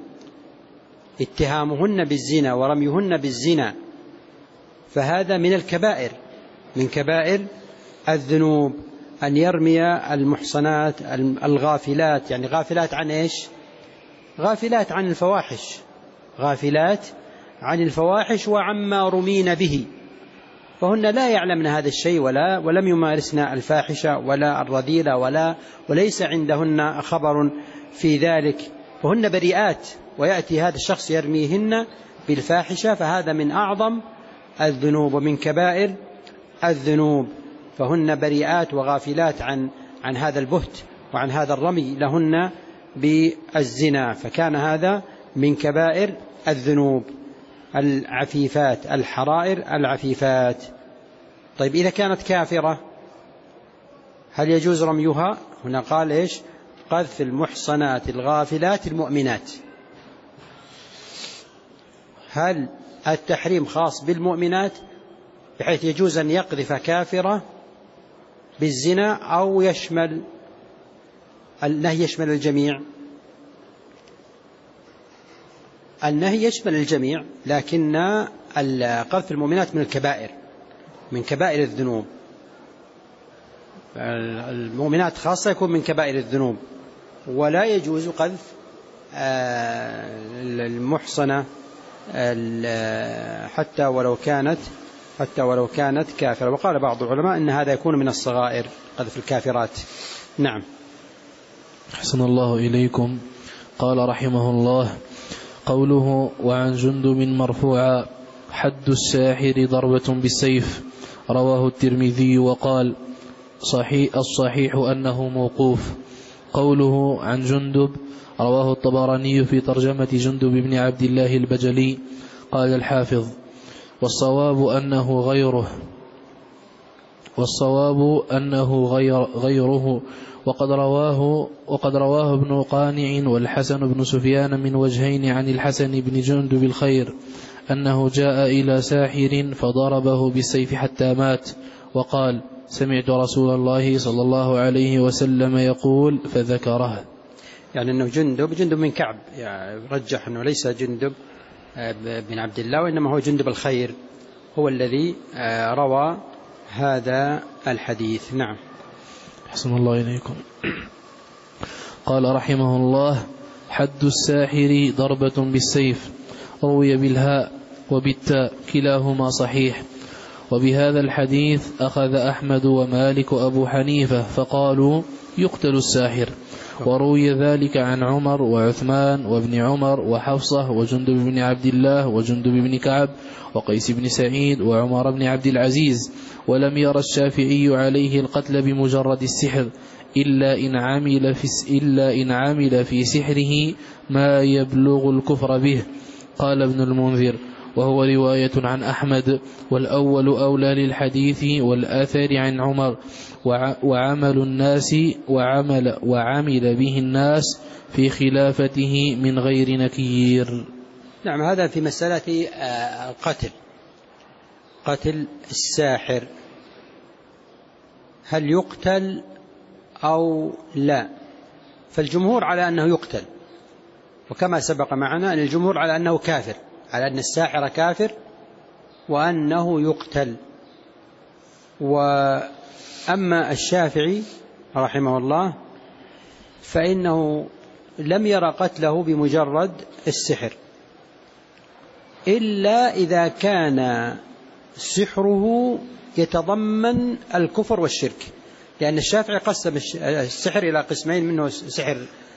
اتهامهن بالزنا ورميهن بالزنا، فهذا من الكبائر من كبائر الذنوب، أن يرمي المحصنات الغافلات، يعني غافلات عن إيش؟ غافلات عن الفواحش، غافلات عن الفواحش وعما رمين به، فهن لا يعلمن هذا الشيء ولا ولم يمارسن الفاحشة ولا الرذيلة ولا وليس عندهن خبر في ذلك، فهن بريئات، ويأتي هذا الشخص يرميهن بالفاحشة، فهذا من أعظم الذنوب ومن كبائر الذنوب، فهن بريئات وغافلات عن عن هذا البهت وعن هذا الرمي لهن بالزنا، فكان هذا من كبائر الذنوب. العفيفات الحرائر العفيفات. طيب إذا كانت كافرة هل يجوز رميها؟ هنا قال إيش؟ قذف المحصنات الغافلات المؤمنات. هل التحريم خاص بالمؤمنات بحيث يجوز أن يقذف كافرة بالزنا، أو يشمل النهي يشمل الجميع؟ النهي يشمل الجميع، لكن قذف المؤمنات من الكبائر من كبائر الذنوب، المؤمنات خاصة يكون من كبائر الذنوب، ولا يجوز قذف المحصنة حتى ولو كانت حتى ولو كانت كافرة. وقال بعض العلماء إن هذا يكون من الصغائر قذف الكافرات. نعم. أحسن الله إليكم. قال رحمه الله: قوله وعن جندب مرفوعا: حد الساحر ضربة بالسيف. رواه الترمذي وقال: صحيح الصحيح أنه موقوف. قوله عن جندب رواه الطبراني في ترجمة جندب بن عبد الله البجلي. قال الحافظ: والصواب أنه غيره والصواب أنه غير غيره وقد رواه وقد رواه ابن قانع والحسن بن سفيان من وجهين عن الحسن بن جندب الخير أنه جاء إلى ساحر فضربه بالسيف حتى مات، وقال: سمعت رسول الله صلى الله عليه وسلم يقول، فذكره. يعني أنه جندب جندب من كعب، يعني رجح أنه ليس جندب بن عبد الله وإنما هو جندب الخير هو الذي روى هذا الحديث. نعم. حسن الله إليكم. قال رحمه الله: حد الساحر ضربة بالسيف. روي بالهاء وبالتاء كلاهما صحيح. وبهذا الحديث أخذ أحمد ومالك وأبو حنيفة فقالوا يقتل الساحر. وروي ذلك عن عمر وعثمان وابن عمر وحفصة وجندب بن عبد الله وجندب بن كعب وقيس بن سعيد وعمر بن عبد العزيز. ولم ير الشافعي عليه القتل بمجرد السحر إلا إن عمل في, إلا إن عمل في سحره ما يبلغ الكفر به. قال ابن المنذر: وهو رواية عن أحمد، والأول أولى للحديث والآثار عن عمر، وعمل الناس وعمل, وعمل به الناس في خلافته من غير نكير. نعم. هذا في مسألة القتل، قتل الساحر، هل يقتل أو لا؟ فالجمهور على أنه يقتل، وكما سبق معنا أن الجمهور على أنه كافر، على أن الساحر كافر وأنه يقتل. وأما الشافعي رحمه الله فإنه لم يرى قتله بمجرد السحر إلا إذا كان سحره يتضمن الكفر والشرك، لأن الشافعي قسم السحر إلى قسمين: منه سحر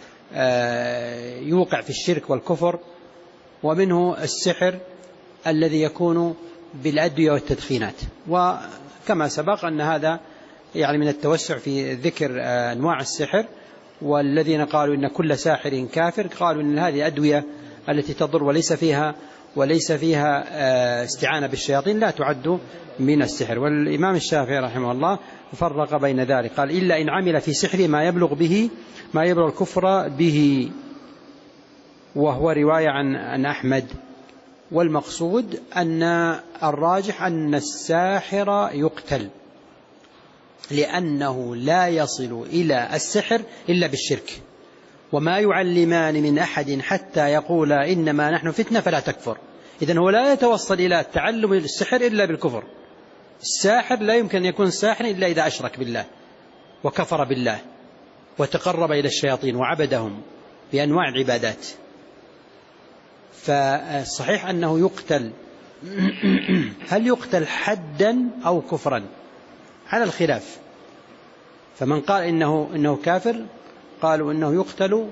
يوقع في الشرك والكفر، ومنه السحر الذي يكون بالأدوية والتدخينات. وكما سبق أن هذا يعني من التوسع في ذكر أنواع السحر، والذين قالوا إن كل ساحر كافر قالوا إن هذه أدوية التي تضر وليس فيها وليس فيها استعانة بالشياطين لا تعد من السحر. والإمام الشافعي رحمه الله فرق بين ذلك، قال: إلا إن عمل في سحره ما يبلغ به ما يبلغ الكفر به، وهو رواية عن عن أحمد. والمقصود أن الراجح أن الساحر يقتل، لأنه لا يصل إلى السحر إلا بالشرك، وما يعلمان من أحد حتى يقول إنما نحن فتنة فلا تكفر. إذن هو لا يتوصل إلى تعلم السحر إلا بالكفر. الساحر لا يمكن أن يكون ساحر إلا إذا أشرك بالله وكفر بالله وتقرب إلى الشياطين وعبدهم بأنواع العبادات. فالصحيح أنه يقتل. هل يقتل حدا أو كفرا؟ على الخلاف. فمن قال إنه, إنه كافر قالوا إنه يقتل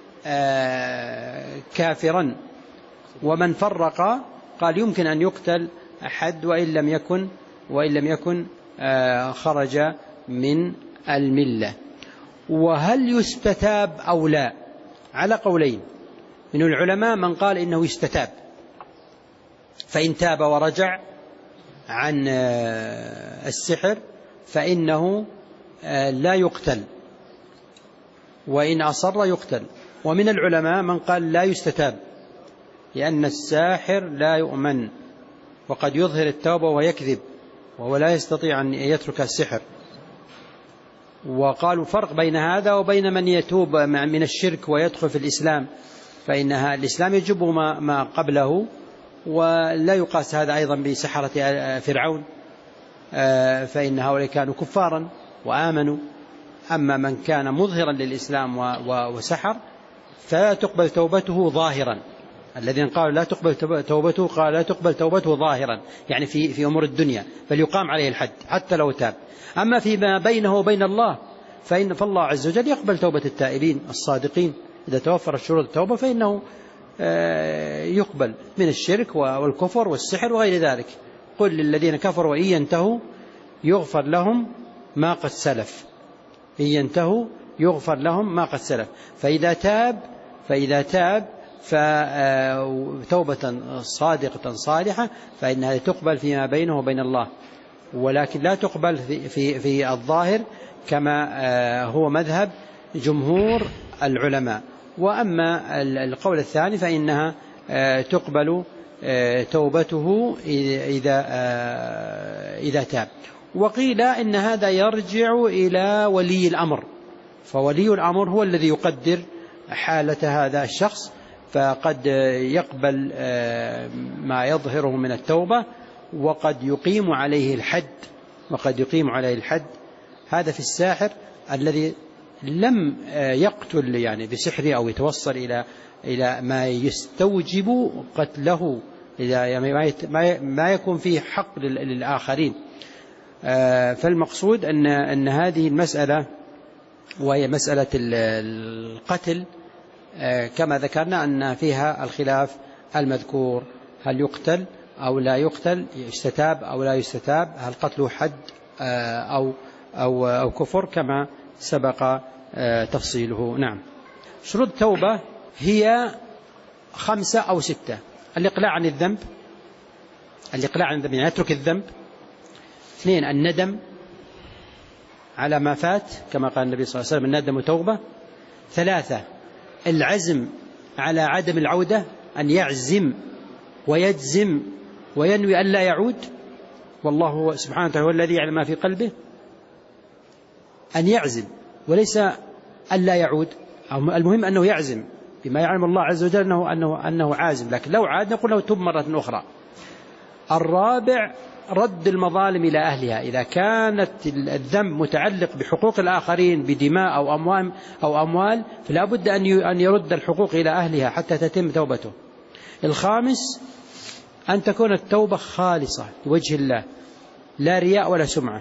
كافرا، ومن فرق قال يمكن أن يقتل حد وإن لم يكن وإن لم يكن خرج من الملة. وهل يستتاب أو لا؟ على قولين من العلماء: من قال إنه يستتاب، فإن تاب ورجع عن السحر فإنه لا يقتل، وإن أصر يقتل. ومن العلماء من قال لا يستتاب، لأن الساحر لا يؤمن، وقد يظهر التوبة ويكذب وهو لا يستطيع أن يترك السحر. وقالوا فرق بين هذا وبين من يتوب من الشرك ويدخل في الإسلام، فإنها الإسلام يجب ما, ما قبله، ولا يقاس هذا أيضا بسحرة فرعون، فإن هؤلاء كانوا كفارا وآمنوا. أما من كان مظهرا للإسلام وسحر فلا تقبل توبته ظاهرا، الذين قالوا لا تقبل توبته قال لا تقبل توبته ظاهرا، يعني في في أمور الدنيا، بل يقام عليه الحد حتى لو تاب. أما فيما بينه وبين الله فإن فالله عز وجل يقبل توبة التائبين الصادقين إذا توفرت شروط التوبة، فإنه يقبل من الشرك والكفر والسحر وغير ذلك. قل للذين كفروا إن ينتهوا يغفر لهم ما قد سلف، إن ينتهوا يغفر لهم ما قد سلف. فإذا تاب فإذا تاب فتوبة صادقة صالحة فإنها تقبل فيما بينه وبين الله، ولكن لا تقبل في, في, في الظاهر كما هو مذهب جمهور العلماء. وأما القول الثاني فإنها تقبل توبته إذا إذا تاب. وقيل إن هذا يرجع إلى ولي الأمر، فولي الأمر هو الذي يقدر حالة هذا الشخص، فقد يقبل ما يظهره من التوبة وقد يقيم عليه الحد وقد يقيم عليه الحد. هذا في الساحر الذي لم يقتل يعني بسحره أو يتوصل إلى إلى ما يستوجب قتله، إذا ما يكون فيه حق للآخرين. فالمقصود أن أن هذه المسألة وهي مسألة القتل كما ذكرنا أن فيها الخلاف المذكور، هل يقتل أو لا يقتل، يستتاب أو لا يستتاب، هل قتله حد أو أو أو كفر كما سبق تفصيله. نعم. شروط التوبة هي خمسة أو ستة: الإقلاع عن الذنب، الإقلاع عن الذنب يعني يترك الذنب. اثنين: الندم على ما فات كما قال النبي صلى الله عليه وسلم: الندم توبة. ثلاثة: العزم على عدم العودة، أن يعزم ويجزم وينوي أن لا يعود، والله سبحانه وتعالى هو الذي يعلم ما في قلبه. أن يعزم وليس أن لا يعود، المهم أنه يعزم بما يعلم الله عز وجل أنه, أنه, أنه عازم، لكن لو عاد نقول له تب مرة أخرى. الرابع: رد المظالم إلى أهلها، إذا كانت الذنب متعلق بحقوق الآخرين بدماء أو أموال أو أموال فلا بد أن يرد الحقوق إلى أهلها حتى تتم توبته. الخامس: أن تكون التوبة خالصة لوجه الله، لا رياء ولا سمعة.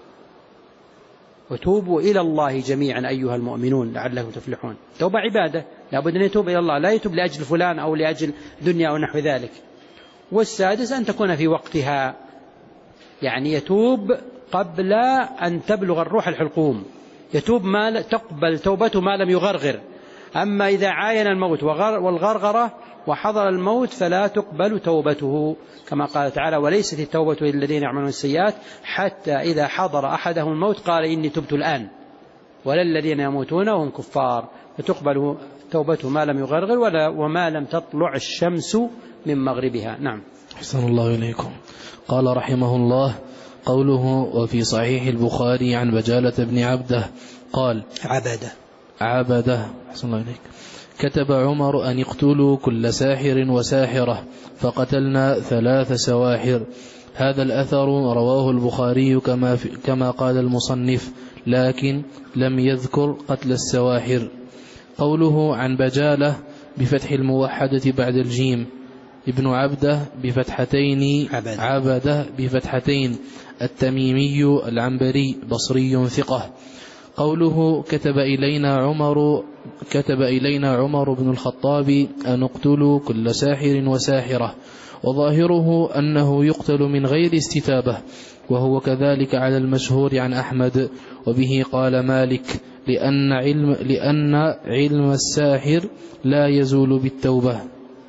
وتوبوا إلى الله جميعا أيها المؤمنون لعلكم تفلحون. توبة عبادة، لا بد أن يتوب إلى الله، لا يتوب لأجل فلان أو لأجل دنيا أو نحو ذلك. والسادس: أن تكون في وقتها، يعني يتوب قبل أن تبلغ الروح الحلقوم، يتوب ما تقبل توبته ما لم يغرغر. أما إذا عاين الموت والغرغرة وحضر الموت فلا تقبل توبته، كما قال تعالى: وليست التوبة للذين يعملون السيئات حتى إذا حضر أحدهم الموت قال إني تبت الآن، ولا الذين يموتون وهم كفار. فتقبل توبته ما لم يغرغر ولا وما لم تطلع الشمس من مغربها. نعم. أحسن الله إليكم. قال رحمه الله: قوله: وفي صحيح البخاري عن بجالة بن عبده قال عبده عبده أحسن الله إليك: كتب عمر أن يقتلوا كل ساحر وساحرة، فقتلنا ثلاث سواحر. هذا الأثر رواه البخاري كما, كما قال المصنف، لكن لم يذكر قتل السواحر. قوله عن بجالة بفتح الموحدة بعد الجيم، ابن عبده بفتحتين، عبده, عبده بفتحتين، التميمي العنبري بصري ثقة. قوله كتب إلينا عمر كتب إلينا عمر بن الخطاب أن نقتلوا كل ساحر وساحرة، وظاهره أنه يقتل من غير استتابة، وهو كذلك على المشهور عن أحمد، وبه قال مالك: لأن علم, لأن علم الساحر لا يزول بالتوبة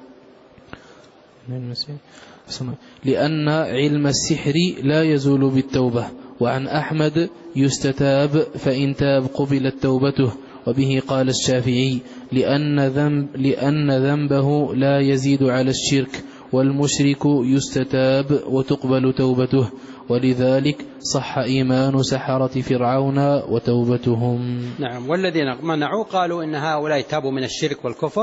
لأن علم السحر لا يزول بالتوبة. وعن أحمد: يستتاب، فإن تاب قبلت توبته، وبه قال الشافعي: لأن ذنب لأن ذنبه لا يزيد على الشرك، والمشرك يستتاب وتقبل توبته، ولذلك صح إيمان سحرة فرعون وتوبتهم. نعم. والذين منعوا قالوا إن هؤلاء تابوا من الشرك والكفر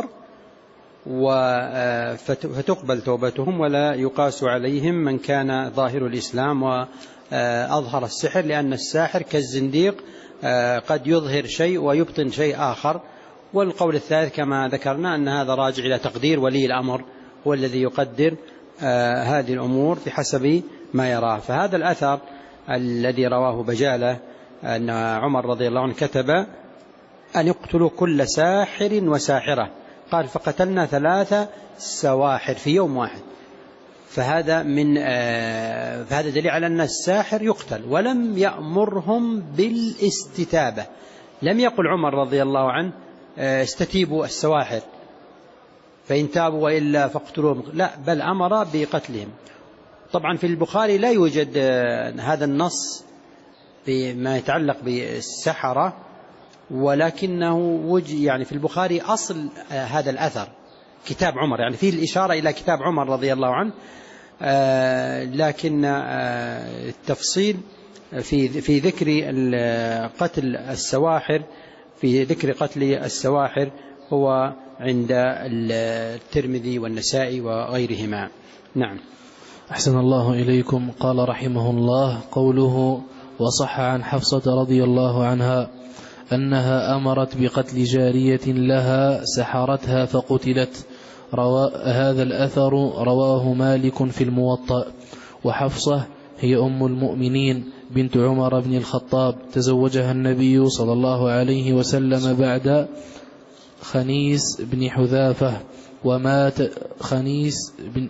فتقبل توبتهم، ولا يقاس عليهم من كان ظاهر الإسلام وأظهر السحر، لأن الساحر كالزنديق قد يظهر شيء ويبطن شيء آخر، والقول الثالث كما ذكرنا أن هذا راجع إلى تقدير ولي الأمر، هو الذي يقدر آه هذه الأمور بحسب ما يراه. فهذا الأثر الذي رواه بجالة أن عمر رضي الله عنه كتب أن يقتلوا كل ساحر وساحرة، قال فقتلنا ثلاثة سواحر في يوم واحد، فهذا من آه فهذا دليل على أن الساحر يقتل، ولم يأمرهم بالاستتابة. لم يقل عمر رضي الله عنه آه استتيبوا السواحر فإن تابوا وإلا فاقتلوهم، لا، بل أمر بقتلهم. طبعا في البخاري لا يوجد آه هذا النص بما يتعلق بالسحرة، ولكنه وجه يعني في البخاري أصل آه هذا الأثر كتاب عمر، يعني فيه الإشارة إلى كتاب عمر رضي الله عنه، آه لكن آه التفصيل في في ذكر قتل السواحر، في ذكر قتل السواحر هو عند الترمذي والنسائي وغيرهما. نعم. أحسن الله إليكم. قال رحمه الله: قوله وصح عن حفصة رضي الله عنها أنها أمرت بقتل جارية لها سحرتها فقتلت. روا هذا الأثر رواه مالك في الموطأ. وحفصة هي أم المؤمنين بنت عمر بن الخطاب، تزوجها النبي صلى الله عليه وسلم بعد خنيس بن حذافة، ومات خنيس بن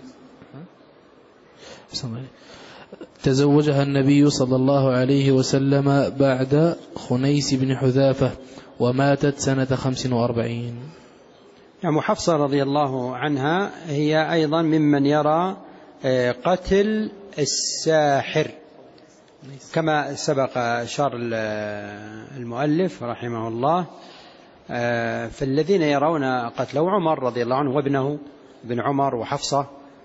تزوجها النبي صلى الله عليه وسلم بعد خنيس بن حذافة، وماتت سنة خمس وأربعين. يعني حفصة رضي الله عنها هي أيضا ممن يرى قتل الساحر كما سبق أشار المؤلف رحمه الله. فالذين يرون قتله عمر رضي الله عنه وابنه ابن عمر وحفصة،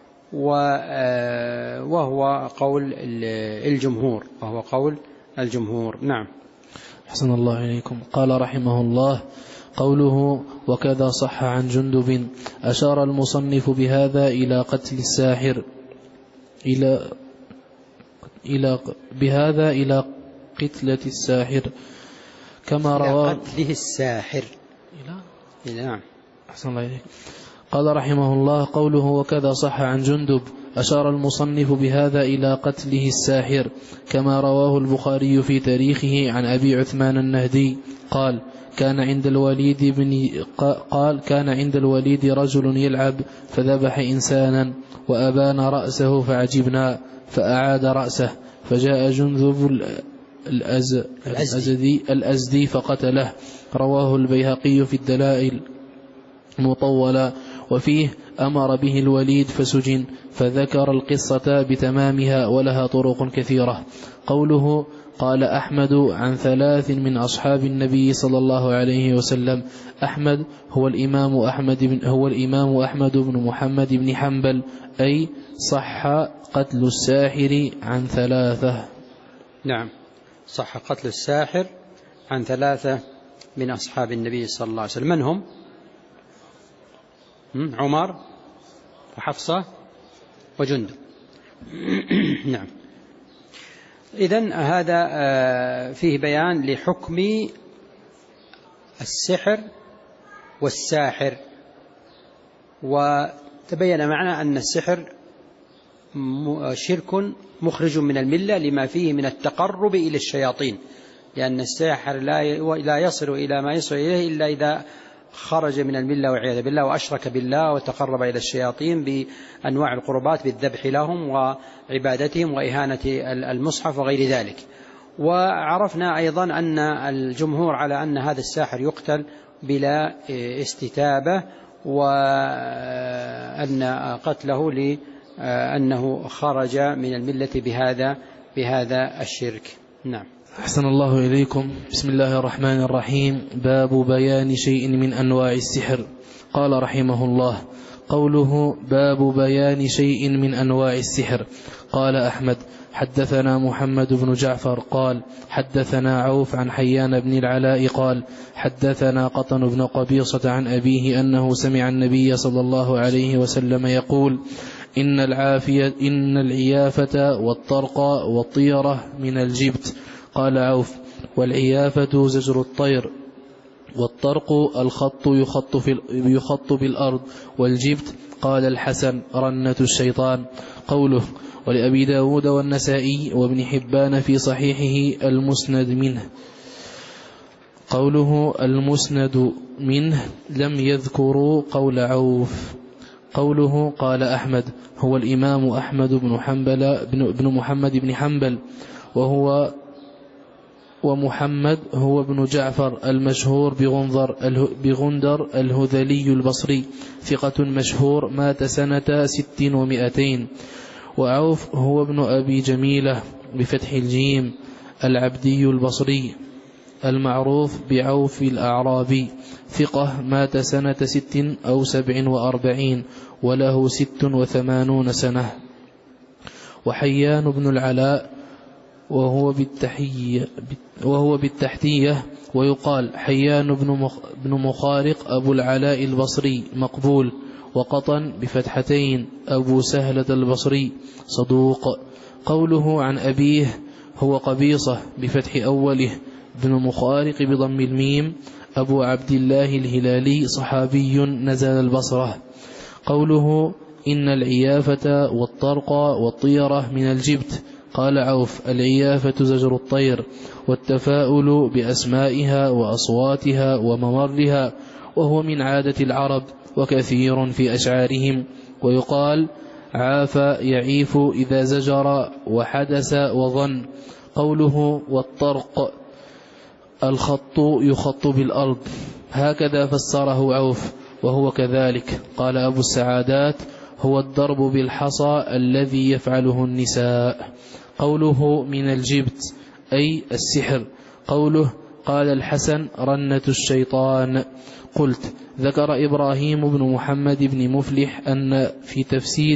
وهو قول الجمهور وهو قول الجمهور. نعم. أحسن الله إليكم. قال رحمه الله: قوله وكذا صح عن جندب، أشار المصنف بهذا إلى قتل الساحر إلى إلى بهذا إلى قتلة الساحر كما روى قتله الساحر إلى نعم. أحسن الله إليكم. قال رحمه الله: قوله وكذا صح عن جندب، أشار المصنف بهذا إلى قتله الساحر كما رواه البخاري في تاريخه عن أبي عثمان النهدي قال: كان عند الوليد بن قال كان عند الوليد رجل يلعب فذبح إنسانا وأبان رأسه فعجبنا فأعاد رأسه، فجاء جندب الأز... الأزدي الأزدي فقتله. رواه البيهقي في الدلائل مطولا، وفيه أمر به الوليد فسجن، فذكر القصة بتمامها ولها طرق كثيرة. قوله قال أحمد عن ثلاث من أصحاب النبي صلى الله عليه وسلم. أحمد هو الإمام أحمد بن هو الإمام أحمد بن محمد بن حنبل، أي صح قتل الساحر عن ثلاثة. نعم، صح قتل الساحر عن ثلاثة من أصحاب النبي صلى الله عليه وسلم. من هم؟ عمر وحفصة وجندب. نعم. إذن هذا فيه بيان لحكم السحر والساحر، وتبين معنا أن السحر شرك مخرج من الملة لما فيه من التقرب إلى الشياطين، لأن الساحر لا يصل إلى ما يصل إليه إلا إذا خرج من الملة والعياذ بالله وأشرك بالله وتقرب إلى الشياطين بأنواع القربات بالذبح لهم وعبادتهم وإهانة المصحف وغير ذلك. وعرفنا أيضا أن الجمهور على أن هذا الساحر يقتل بلا استتابة، وأن قتله لأنه خرج من الملة بهذا بهذا الشرك. نعم. أحسن الله إليكم. بسم الله الرحمن الرحيم. باب بيان شيء من أنواع السحر. قال رحمه الله: قوله باب بيان شيء من أنواع السحر. قال أحمد: حدثنا محمد بن جعفر قال حدثنا عوف عن حيان بن العلاء قال حدثنا قطن بن قبيصة عن أبيه أنه سمع النبي صلى الله عليه وسلم يقول: إن العافية إن العيافة والطرق والطيرة من الجبت. قال عوف: والعيافة زجر الطير، والطرق الخط يخط, في يخط بالأرض. والجبت قال الحسن رنة الشيطان. قوله ولأبي داود والنسائي وابن حبان في صحيحه المسند منه. قوله المسند منه لم يذكروا قول عوف. قوله قال أحمد هو الإمام أحمد بن حنبل بن محمد بن حنبل، وهو ومحمد هو ابن جعفر المشهور بغندر بغندر الهذلي البصري، ثقة مشهور، مات سنة ست ومئتين. وعوف هو ابن أبي جميلة بفتح الجيم العبدي البصري المعروف بعوف الأعرابي، ثقة، مات سنة ست أو سبع وأربعين وله ست وثمانون سنة. وحيان بن العلاء وهو بالتحية وهو بالتحتية، ويقال حيان بن مخارق أبو العلاء البصري مقبول. وقطن بفتحتين أبو سهلة البصري صدوق. قوله عن أبيه هو قبيصة بفتح أوله بن مخارق بضم الميم أبو عبد الله الهلالي صحابي نزل البصرة. قوله إن العيافة والطرق والطيرة من الجبت. قال عوف العيافة زجر الطير، والتفاؤل بأسمائها وأصواتها وممرها، وهو من عادة العرب وكثير في أشعارهم. ويقال عاف يعيف إذا زجر وحدث وظن. قوله والطرق الخط يخط بالأرض، هكذا فسره عوف وهو كذلك. قال أبو السعادات هو الضرب بالحصى الذي يفعله النساء. قوله من الجبت أي السحر. قوله قال الحسن رنة الشيطان. قلت ذكر إبراهيم بن محمد بن مفلح أن في تفسير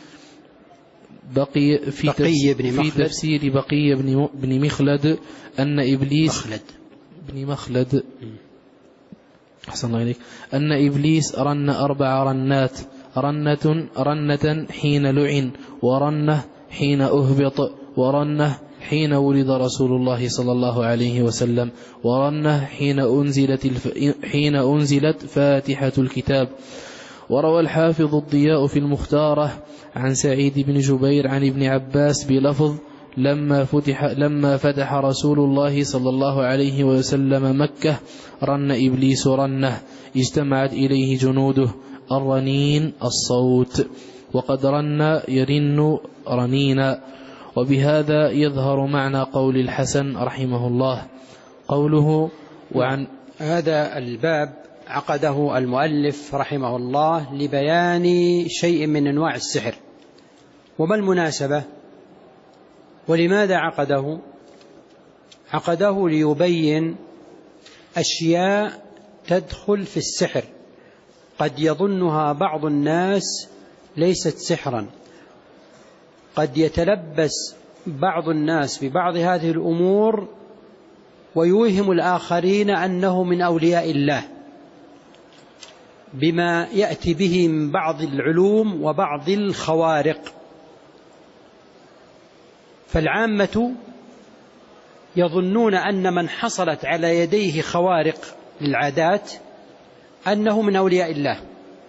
بقي في, بقي بن في تفسير بقي بن, بن مخلد أن إبليس مخلد بن مخلد أحسن الله إليك أن إبليس رن أربع رنات، رنة رنة حين لعن، ورنة حين أهبط، ورنة حين ولد رسول الله صلى الله عليه وسلم، ورنة حين أنزلت, الف... حين أنزلت فاتحة الكتاب. وروى الحافظ الضياء في المختارة عن سعيد بن جبير عن ابن عباس بلفظ لما فتح, لما فتح رسول الله صلى الله عليه وسلم مكة رن إبليس رنه اجتمعت إليه جنوده. الرنين الصوت، وقد رن يرن رنينا. وبهذا يظهر معنى قول الحسن رحمه الله. قوله وعن هذا الباب عقده المؤلف رحمه الله لبيان شيء من أنواع السحر. وما المناسبة ولماذا عقده؟ عقده ليبين أشياء تدخل في السحر قد يظنها بعض الناس ليست سحرا، قد يتلبس بعض الناس ببعض هذه الأمور ويوهم الآخرين أنه من أولياء الله بما يأتي به من بعض العلوم وبعض الخوارق. فالعامة يظنون أن من حصلت على يديه خوارق للعادات أنه من أولياء الله،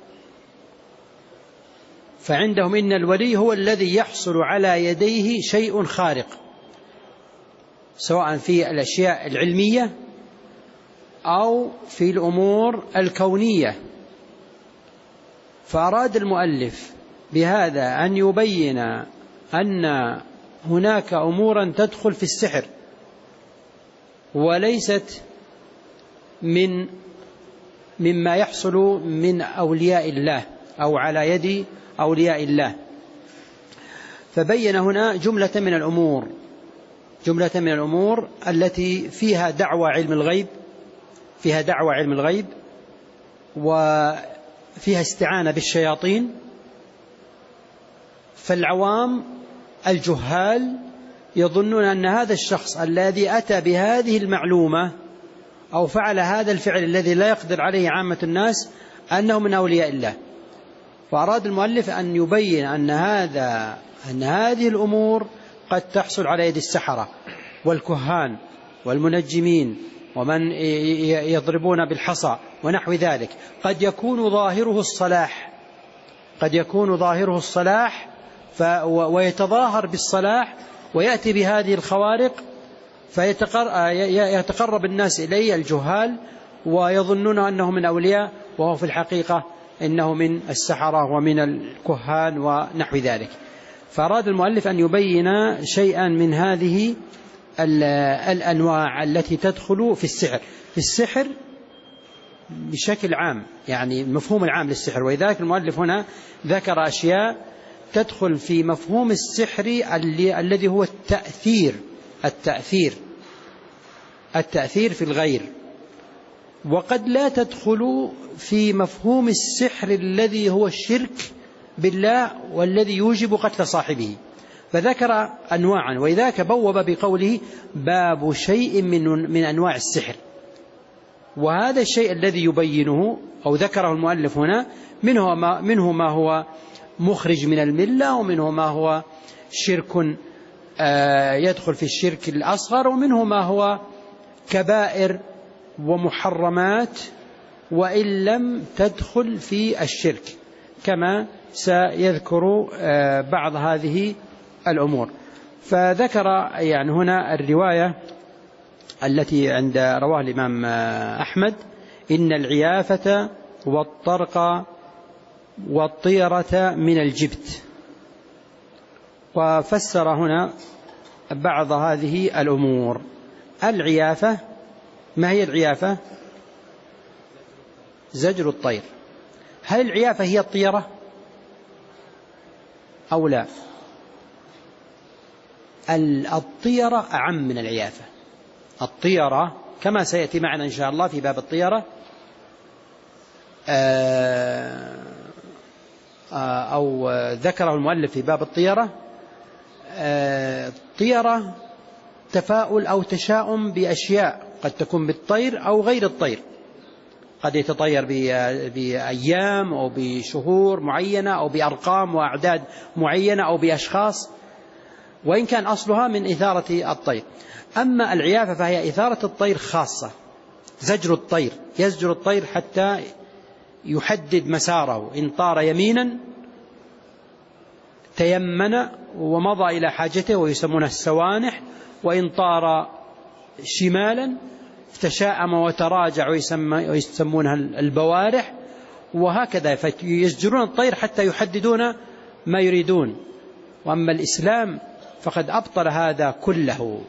فعندهم إن الولي هو الذي يحصل على يديه شيء خارق، سواء في الأشياء العلمية أو في الأمور الكونية. فأراد المؤلف بهذا أن يبين أن هناك أمورا تدخل في السحر وليست من مما يحصل من أولياء الله أو على يد أولياء الله. فبين هنا جملة من الأمور جملة من الأمور التي فيها دعوى علم الغيب فيها دعوى علم الغيب وفيها استعانة بالشياطين. فالعوام الجهال يظنون أن هذا الشخص الذي أتى بهذه المعلومة أو فعل هذا الفعل الذي لا يقدر عليه عامة الناس أنه من أولياء الله. فأراد المؤلف أن يبين أن هذا أن هذه الأمور قد تحصل على يد السحرة والكهان والمنجمين ومن يضربون بالحصى ونحو ذلك. قد يكون ظاهره الصلاح قد يكون ظاهره الصلاح ويتظاهر بالصلاح ويأتي بهذه الخوارق فيتقرب الناس إليه الجهال ويظنون أنه من أولياء وهو في الحقيقة إنه من السحرة ومن الكهان ونحو ذلك. فأراد المؤلف أن يبين شيئا من هذه الأنواع التي تدخل في السحر في السحر بشكل عام، يعني المفهوم العام للسحر. ولذلك المؤلف هنا ذكر أشياء تدخل في مفهوم السحر الذي هو التأثير التأثير التأثير في الغير، وقد لا تدخل في مفهوم السحر الذي هو الشرك بالله والذي يوجب قتل صاحبه. فذكر أنواعا، وإذاك بوب بقوله باب شيء من, من أنواع السحر. وهذا الشيء الذي يبينه أو ذكره المؤلف هنا منه ما, منه ما هو مخرج من الملة، ومنه ما هو شرك يدخل في الشرك الأصغر، ومنه ما هو كبائر ومحرمات وإن لم تدخل في الشرك، كما سيذكر بعض هذه الأمور. فذكر يعني هنا الرواية التي عند رواه الإمام أحمد: إن العيافة والطرق والطيرة من الجبت. وفسر هنا بعض هذه الأمور. العيافة، ما هي العيافة؟ زجر الطير. هل العيافة هي الطيرة أو لا؟ الطيرة أعم من العيافة. الطيرة كما سيأتي معنا إن شاء الله في باب الطيرة أو ذكره المؤلف في باب الطيرة. الطيرة تفاؤل أو تشاؤم بأشياء قد تكون بالطير أو غير الطير، قد يتطير بأيام أو بشهور معينة أو بأرقام وأعداد معينة أو بأشخاص، وإن كان أصلها من إثارة الطير. أما العيافة فهي إثارة الطير خاصة، زجر الطير، يزجر الطير حتى يحدد مساره، إن طار يمينا تيمن ومضى إلى حاجته ويسمونها السوانح، وإن طار شمالا تشاءم وتراجع ويسمونها البوارح، وهكذا. فيزجرون الطير حتى يحددون ما يريدون. وأما الإسلام فقد أبطل هذا كله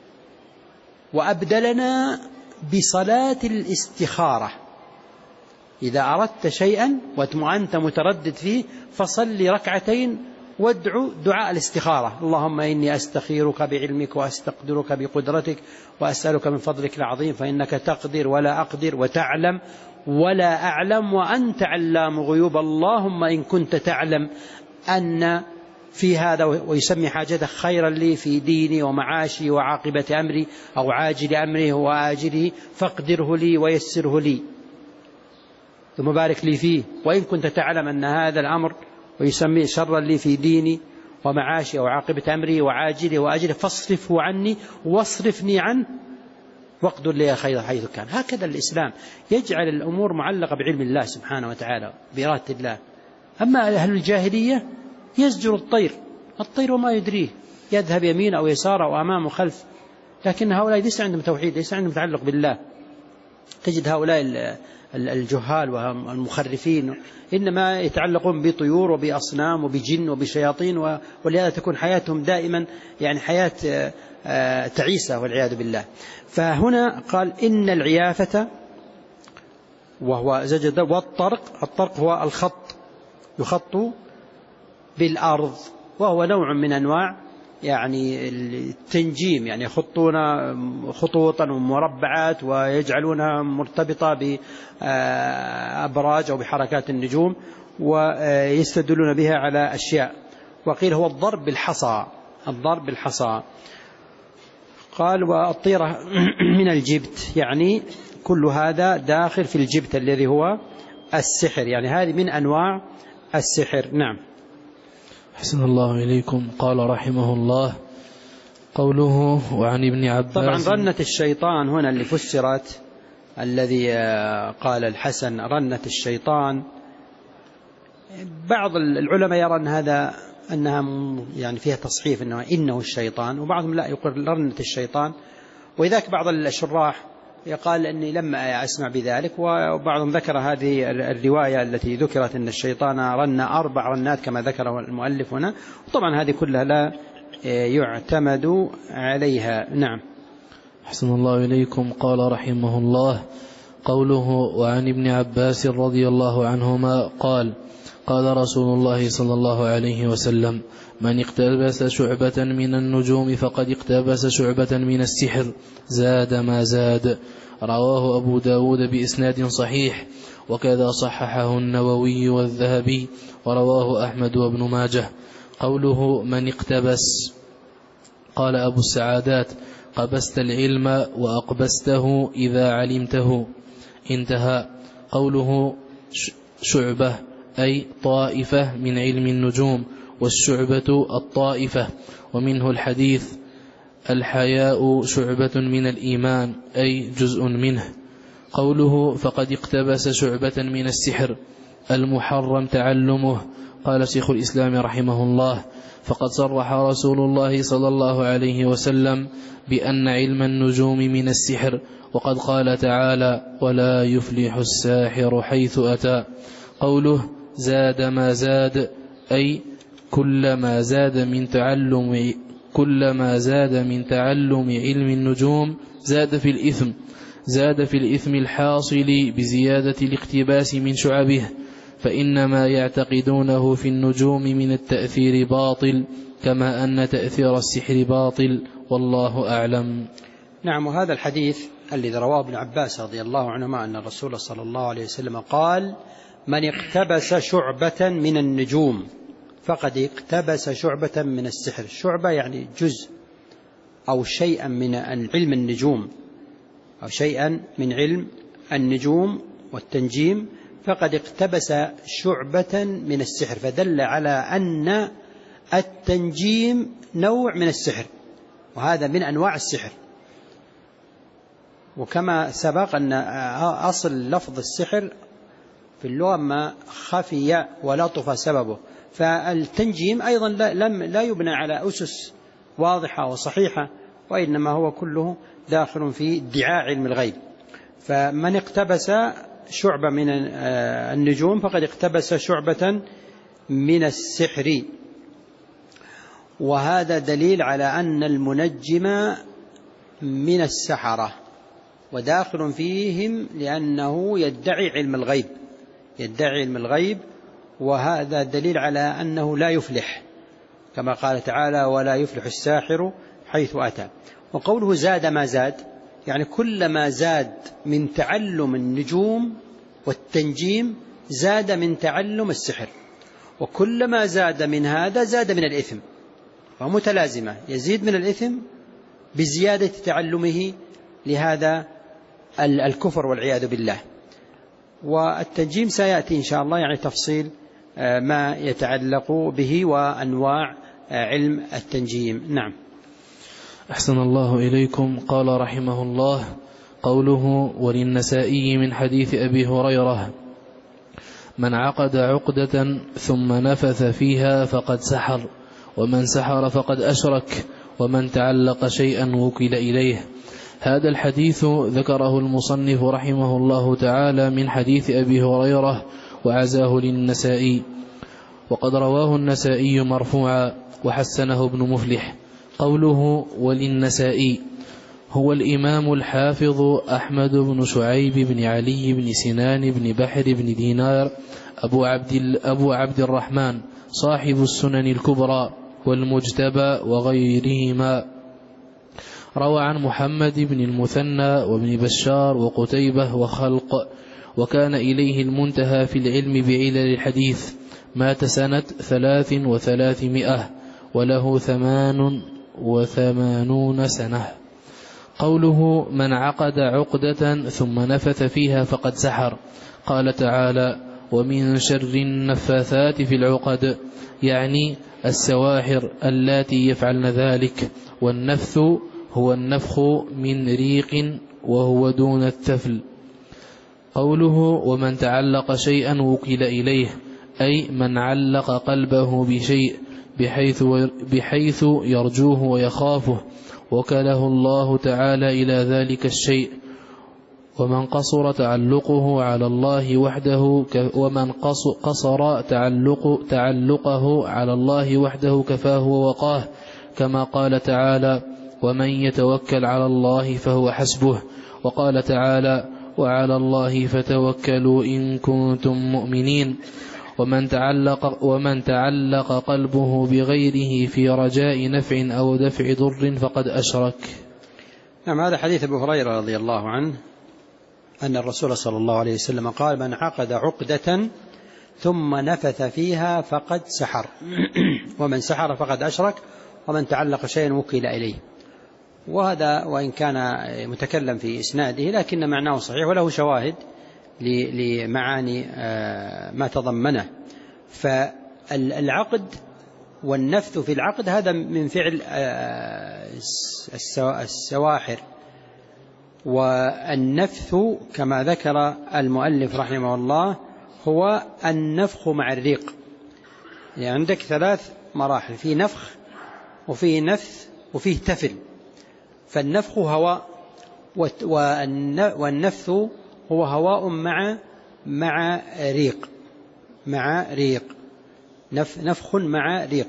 وأبدلنا بصلاة الاستخارة. إذا أردت شيئا وأنت متردد فيه فصل ركعتين وادعو دعاء الاستخارة: اللهم إني أستخيرك بعلمك وأستقدرك بقدرتك وأسألك من فضلك العظيم فإنك تقدر ولا أقدر وتعلم ولا أعلم وأنت علام غيوب، اللهم إن كنت تعلم أن في هذا ويسمي حاجته خيرا لي في ديني ومعاشي وعاقبة أمري أو عاجل أمري وآجله فاقدره لي ويسره لي ثم بارك لي فيه، وإن كنت تعلم أن هذا الأمر ويسميه شرا لي في ديني ومعاشي أو عاقبة أمري وعاجله وآجله فاصرفه عني واصرفني عنه واقدر لي خير حيث كان. هكذا الإسلام يجعل الأمور معلقة بعلم الله سبحانه وتعالى بإرادة الله. أما أهل الجاهلية يزجر الطير، الطير وما يدريه، يذهب يمين أو يسار أو أمام وخلف، لكن هؤلاء ليس عندهم توحيد، ليس عندهم تعلق بالله. تجد هؤلاء الجهال والمخرفين إنما يتعلقون بطيور وبأصنام وبجن وبشياطين، ولهذا تكون حياتهم دائما يعني حياة تعيسة والعياذ بالله. فهنا قال إن العيافة وهو زجر والطرق. الطرق هو الخط، يخط بالأرض، وهو نوع من أنواع يعني التنجيم، يعني يخطون خطوطا ومربعات ويجعلونها مرتبطة بأبراج أو بحركات النجوم ويستدلون بها على أشياء. وقيل هو الضرب بالحصى، الضرب بالحصى. قال والطيرة من الجبت، يعني كل هذا داخل في الجبت الذي هو السحر، يعني هذه من أنواع السحر. نعم. أحسن الله إليكم. قال رحمه الله: قوله وعن ابن عباس. طبعا رنة الشيطان هنا اللي فسرت، الذي قال الحسن رنة الشيطان، بعض العلماء يرى أن هذا أنها يعني فيها تصحيف أنه إنه الشيطان، وبعضهم لا يقول رنة الشيطان، وإذاك بعض الشراح يقال أني لم أسمع بذلك، وبعضهم ذكر هذه الرواية التي ذكرت أن الشيطان رن أربع رنات كما ذكره المؤلف هنا، وطبعا هذه كلها لا يعتمد عليها. نعم. أحسن الله إليكم. قال رحمه الله: قوله وعن ابن عباس رضي الله عنهما قال: قال رسول الله صلى الله عليه وسلم: من اقتبس شعبة من النجوم فقد اقتبس شعبة من السحر زاد ما زاد. رواه أبو داود بإسناد صحيح، وكذا صححه النووي والذهبي، ورواه أحمد وابن ماجه. قوله من اقتبس، قال أبو السعادات: قبست العلم وأقبسته إذا علمته. انتهى. قوله شعبة أي طائفة من علم النجوم، والشعبة الطائفة، ومنه الحديث: الحياء شعبة من الإيمان أي جزء منه. قوله فقد اقتبس شعبة من السحر المحرم تعلمه. قال شيخ الإسلام رحمه الله: فقد صرح رسول الله صلى الله عليه وسلم بأن علم النجوم من السحر، وقد قال تعالى: ولا يفلح الساحر حيث أتى. قوله زاد ما زاد أي كلما زاد من تعلم كلما زاد من تعلم علم النجوم زاد في الإثم زاد في الإثم الحاصل بزيادة الاقتباس من شعبه، فإنما يعتقدونه في النجوم من التأثير باطل، كما أن تأثير السحر باطل، والله أعلم. نعم. وهذا الحديث الذي رواه ابن عباس رضي الله عنهما أن الرسول صلى الله عليه وسلم قال: من اقتبس شعبة من النجوم فقد اقتبس شعبة من السحر. شعبة يعني جزء أو شيئا من علم النجوم، أو شيئا من علم النجوم والتنجيم، فقد اقتبس شعبة من السحر، فدل على أن التنجيم نوع من السحر، وهذا من أنواع السحر. وكما سبق أن أصل لفظ السحر في اللغة ما خفي ولطف سببه، فالتنجيم أيضا لا يبنى على أسس واضحة وصحيحة، وإنما هو كله داخل في ادعاء علم الغيب. فمن اقتبس شعبة من النجوم فقد اقتبس شعبة من السحر، وهذا دليل على أن المنجم من السحرة وداخل فيهم، لأنه يدعي علم الغيب يدعي علم الغيب وهذا دليل على أنه لا يفلح، كما قال تعالى: ولا يفلح الساحر حيث أتى. وقوله زاد ما زاد يعني كلما زاد من تعلم النجوم والتنجيم زاد من تعلم السحر، وكلما زاد من هذا زاد من الإثم، ومتلازمة، يزيد من الإثم بزيادة تعلمه لهذا الكفر والعياذ بالله. والتنجيم سيأتي إن شاء الله يعني تفصيل ما يتعلق به وأنواع علم التنجيم. نعم. أحسن الله إليكم. قال رحمه الله: قوله وللنسائي من حديث أبي هريرة: من عقد عقدة ثم نفث فيها فقد سحر، ومن سحر فقد أشرك، ومن تعلق شيئا وكل إليه. هذا الحديث ذكره المصنف رحمه الله تعالى من حديث أبي هريرة وعزاه للنسائي، وقد رواه النسائي مرفوعا وحسنه ابن مفلح. قوله وللنسائي هو الإمام الحافظ أحمد بن شعيب بن علي بن سنان بن بحر بن دينار أبو عبد, أبو عبد الرحمن صاحب السنن الكبرى والمجتبى وغيرهما. روى عن محمد بن المثنى وابن بشار وقتيبة وخلق، وكان إليه المنتهى في العلم بعلل الحديث. مات سنة ثلاث وثلاثمائة وله ثمان وثمانون سنة. قوله من عقد عقدة ثم نفث فيها فقد سحر، قال تعالى: ومن شر النفاثات في العقد، يعني السواحر اللاتي يفعلن ذلك. والنفث هو النفخ من ريق وهو دون التفل. قوله ومن تعلق شيئا وكل إليه، أي من علق قلبه بشيء بحيث, بحيث يرجوه ويخافه وكله الله تعالى إلى ذلك الشيء. ومن قصر تعلقه على الله وحده ومن قصر تعلق تعلقه على الله وحده كفاه ووقاه، كما قال تعالى ومن يتوكل على الله فهو حسبه. وقال تعالى وعلى الله فتوكلوا إن كنتم مؤمنين. ومن تعلق, ومن تعلق قلبه بغيره في رجاء نفع أو دفع ضر فقد أشرك. نعم، هذا حديث أبو هريرة رضي الله عنه أن الرسول صلى الله عليه وسلم قال من عقد عقدة ثم نفث فيها فقد سحر، ومن سحر فقد أشرك، ومن تعلق شيئا وكل إليه. وهذا وإن كان متكلم في إسناده لكن معناه صحيح وله شواهد لمعاني ما تضمنه. فالعقد والنفث في العقد هذا من فعل السواحر. والنفث كما ذكر المؤلف رحمه الله هو النفخ مع الريق. يعني عندك ثلاث مراحل، في نفخ وفيه نفث وفيه تفل. فالنفخ هواء والنفث هو هواء مع مع ريق مع ريق نفخ مع ريق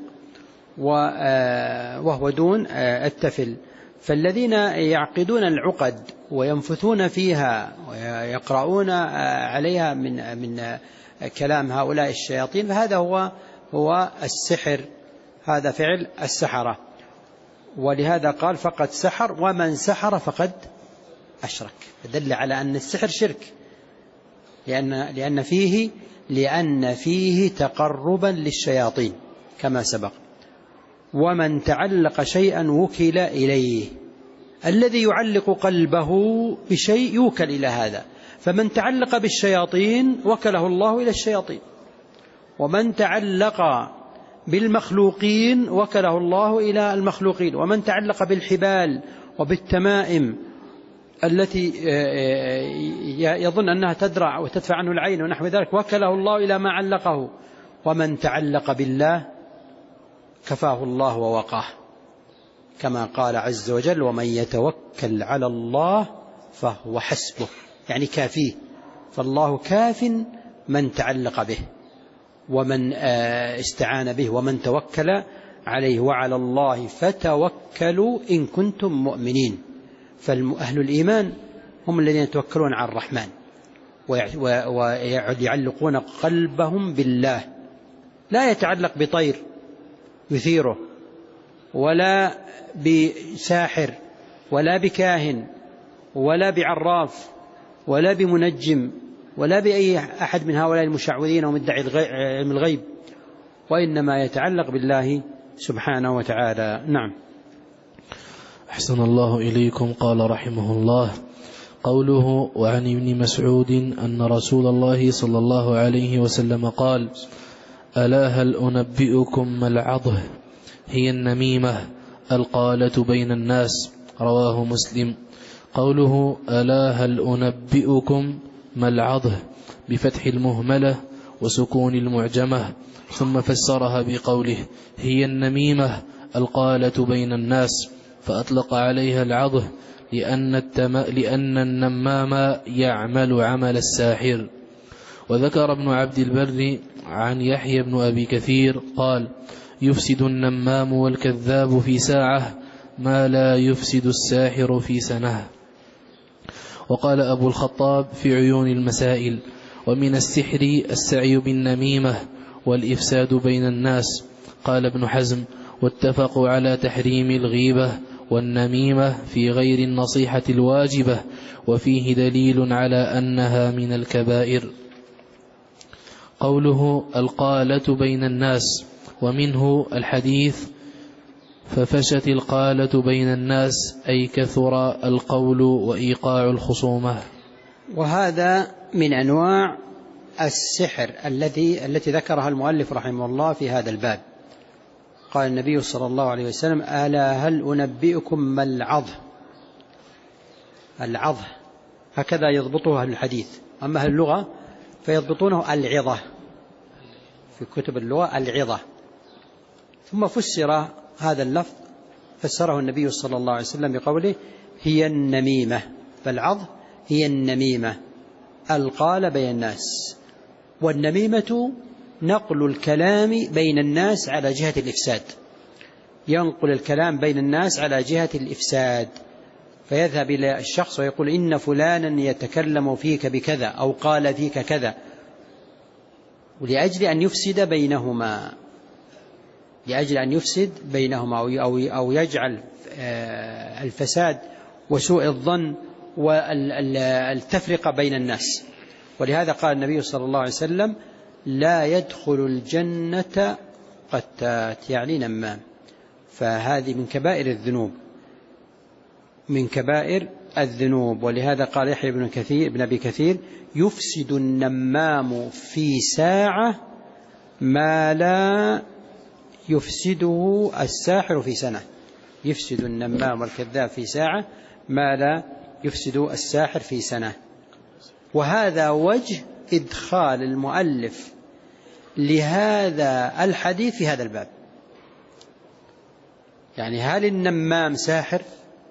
وهو دون التفل. فالذين يعقدون العقد وينفثون فيها ويقرؤون عليها من من كلام هؤلاء الشياطين، فهذا هو هو السحر، هذا فعل السحرة. ولهذا قال فقد سحر، ومن سحر فقد أشرك. دل على أن السحر شرك، لأن لأن فيه لأن فيه تقربا للشياطين كما سبق. ومن تعلق شيئا وكل إليه، الذي يعلق قلبه بشيء يوكل إلى هذا. فمن تعلق بالشياطين وكله الله إلى الشياطين، ومن تعلق بالمخلوقين وكله الله إلى المخلوقين، ومن تعلق بالحبال وبالتمائم التي يظن أنها تدرع وتدفع عنه العين ونحو ذلك وكله الله إلى ما علقه. ومن تعلق بالله كفاه الله ووقاه، كما قال عز وجل ومن يتوكل على الله فهو حسبه، يعني كافيه. فالله كاف من تعلق به ومن استعان به ومن توكل عليه. وعلى الله فتوكلوا إن كنتم مؤمنين. فأهل الإيمان هم الذين يتوكلون على الرحمن ويعلقون قلبهم بالله، لا يتعلق بطير يثيره، ولا بساحر، ولا بكاهن، ولا بعراف، ولا بمنجم، ولا بأي أحد من هؤلاء المشعوذين ومدعي علم الغيب، وإنما يتعلق بالله سبحانه وتعالى. نعم. أحسن الله إليكم. قال رحمه الله قوله وعن ابن مسعود أن رسول الله صلى الله عليه وسلم قال ألا هل أنبئكم ما العضه؟ هي النميمة القالة بين الناس. رواه مسلم. قوله ألا هل أنبئكم ما العضه بفتح المهملة وسكون المعجمة، ثم فسرها بقوله هي النميمة القالة بين الناس، فأطلق عليها العضه لأن, التم... لأن النمام يعمل عمل الساحر. وذكر ابن عبد البر عن يحيى بن أبي كثير قال يفسد النمام والكذاب في ساعة ما لا يفسد الساحر في سنة. وقال أبو الخطاب في عيون المسائل ومن السحر السعي بالنميمة والإفساد بين الناس. قال ابن حزم واتفقوا على تحريم الغيبة والنميمة في غير النصيحة الواجبة، وفيه دليل على أنها من الكبائر. قوله القالة بين الناس، ومنه الحديث ففشت القالة بين الناس، أي كثر القول وإيقاع الخصومة. وهذا من أنواع السحر الذي التي ذكرها المؤلف رحمه الله في هذا الباب. قال النبي صلى الله عليه وسلم: ألا هل أنبئكم ما العظه؟ العظه هكذا يضبطها الحديث، أما أهل اللغة فيضبطونه العظة، في كتب اللغة العظة. ثم فسر هذا اللفظ، فسره النبي صلى الله عليه وسلم بقوله: هي النميمة. فالعظ هي النميمة، القال بين الناس. والنميمة نقل الكلام بين الناس على جهة الإفساد، ينقل الكلام بين الناس على جهة الإفساد، فيذهب إلى الشخص ويقول: إن فلانا يتكلم فيك بكذا أو قال فيك كذا، ولأجل أن يفسد بينهما، لأجل أن يفسد بينهما أو يجعل الفساد وسوء الظن والتفرقة بين الناس. ولهذا قال النبي صلى الله عليه وسلم: لا يدخل الجنة قتات، يعني نمام. فهذه من كبائر الذنوب، من كبائر الذنوب. ولهذا قال يحيى بن كثير بن أبي كثير: يفسد النمام في ساعة ما لا يفسده الساحر في سنة. يفسد النمام والكذاب في ساعة ما لا يفسد الساحر في سنة. وهذا وجه إدخال المؤلف لهذا الحديث في هذا الباب. يعني هل النمام ساحر؟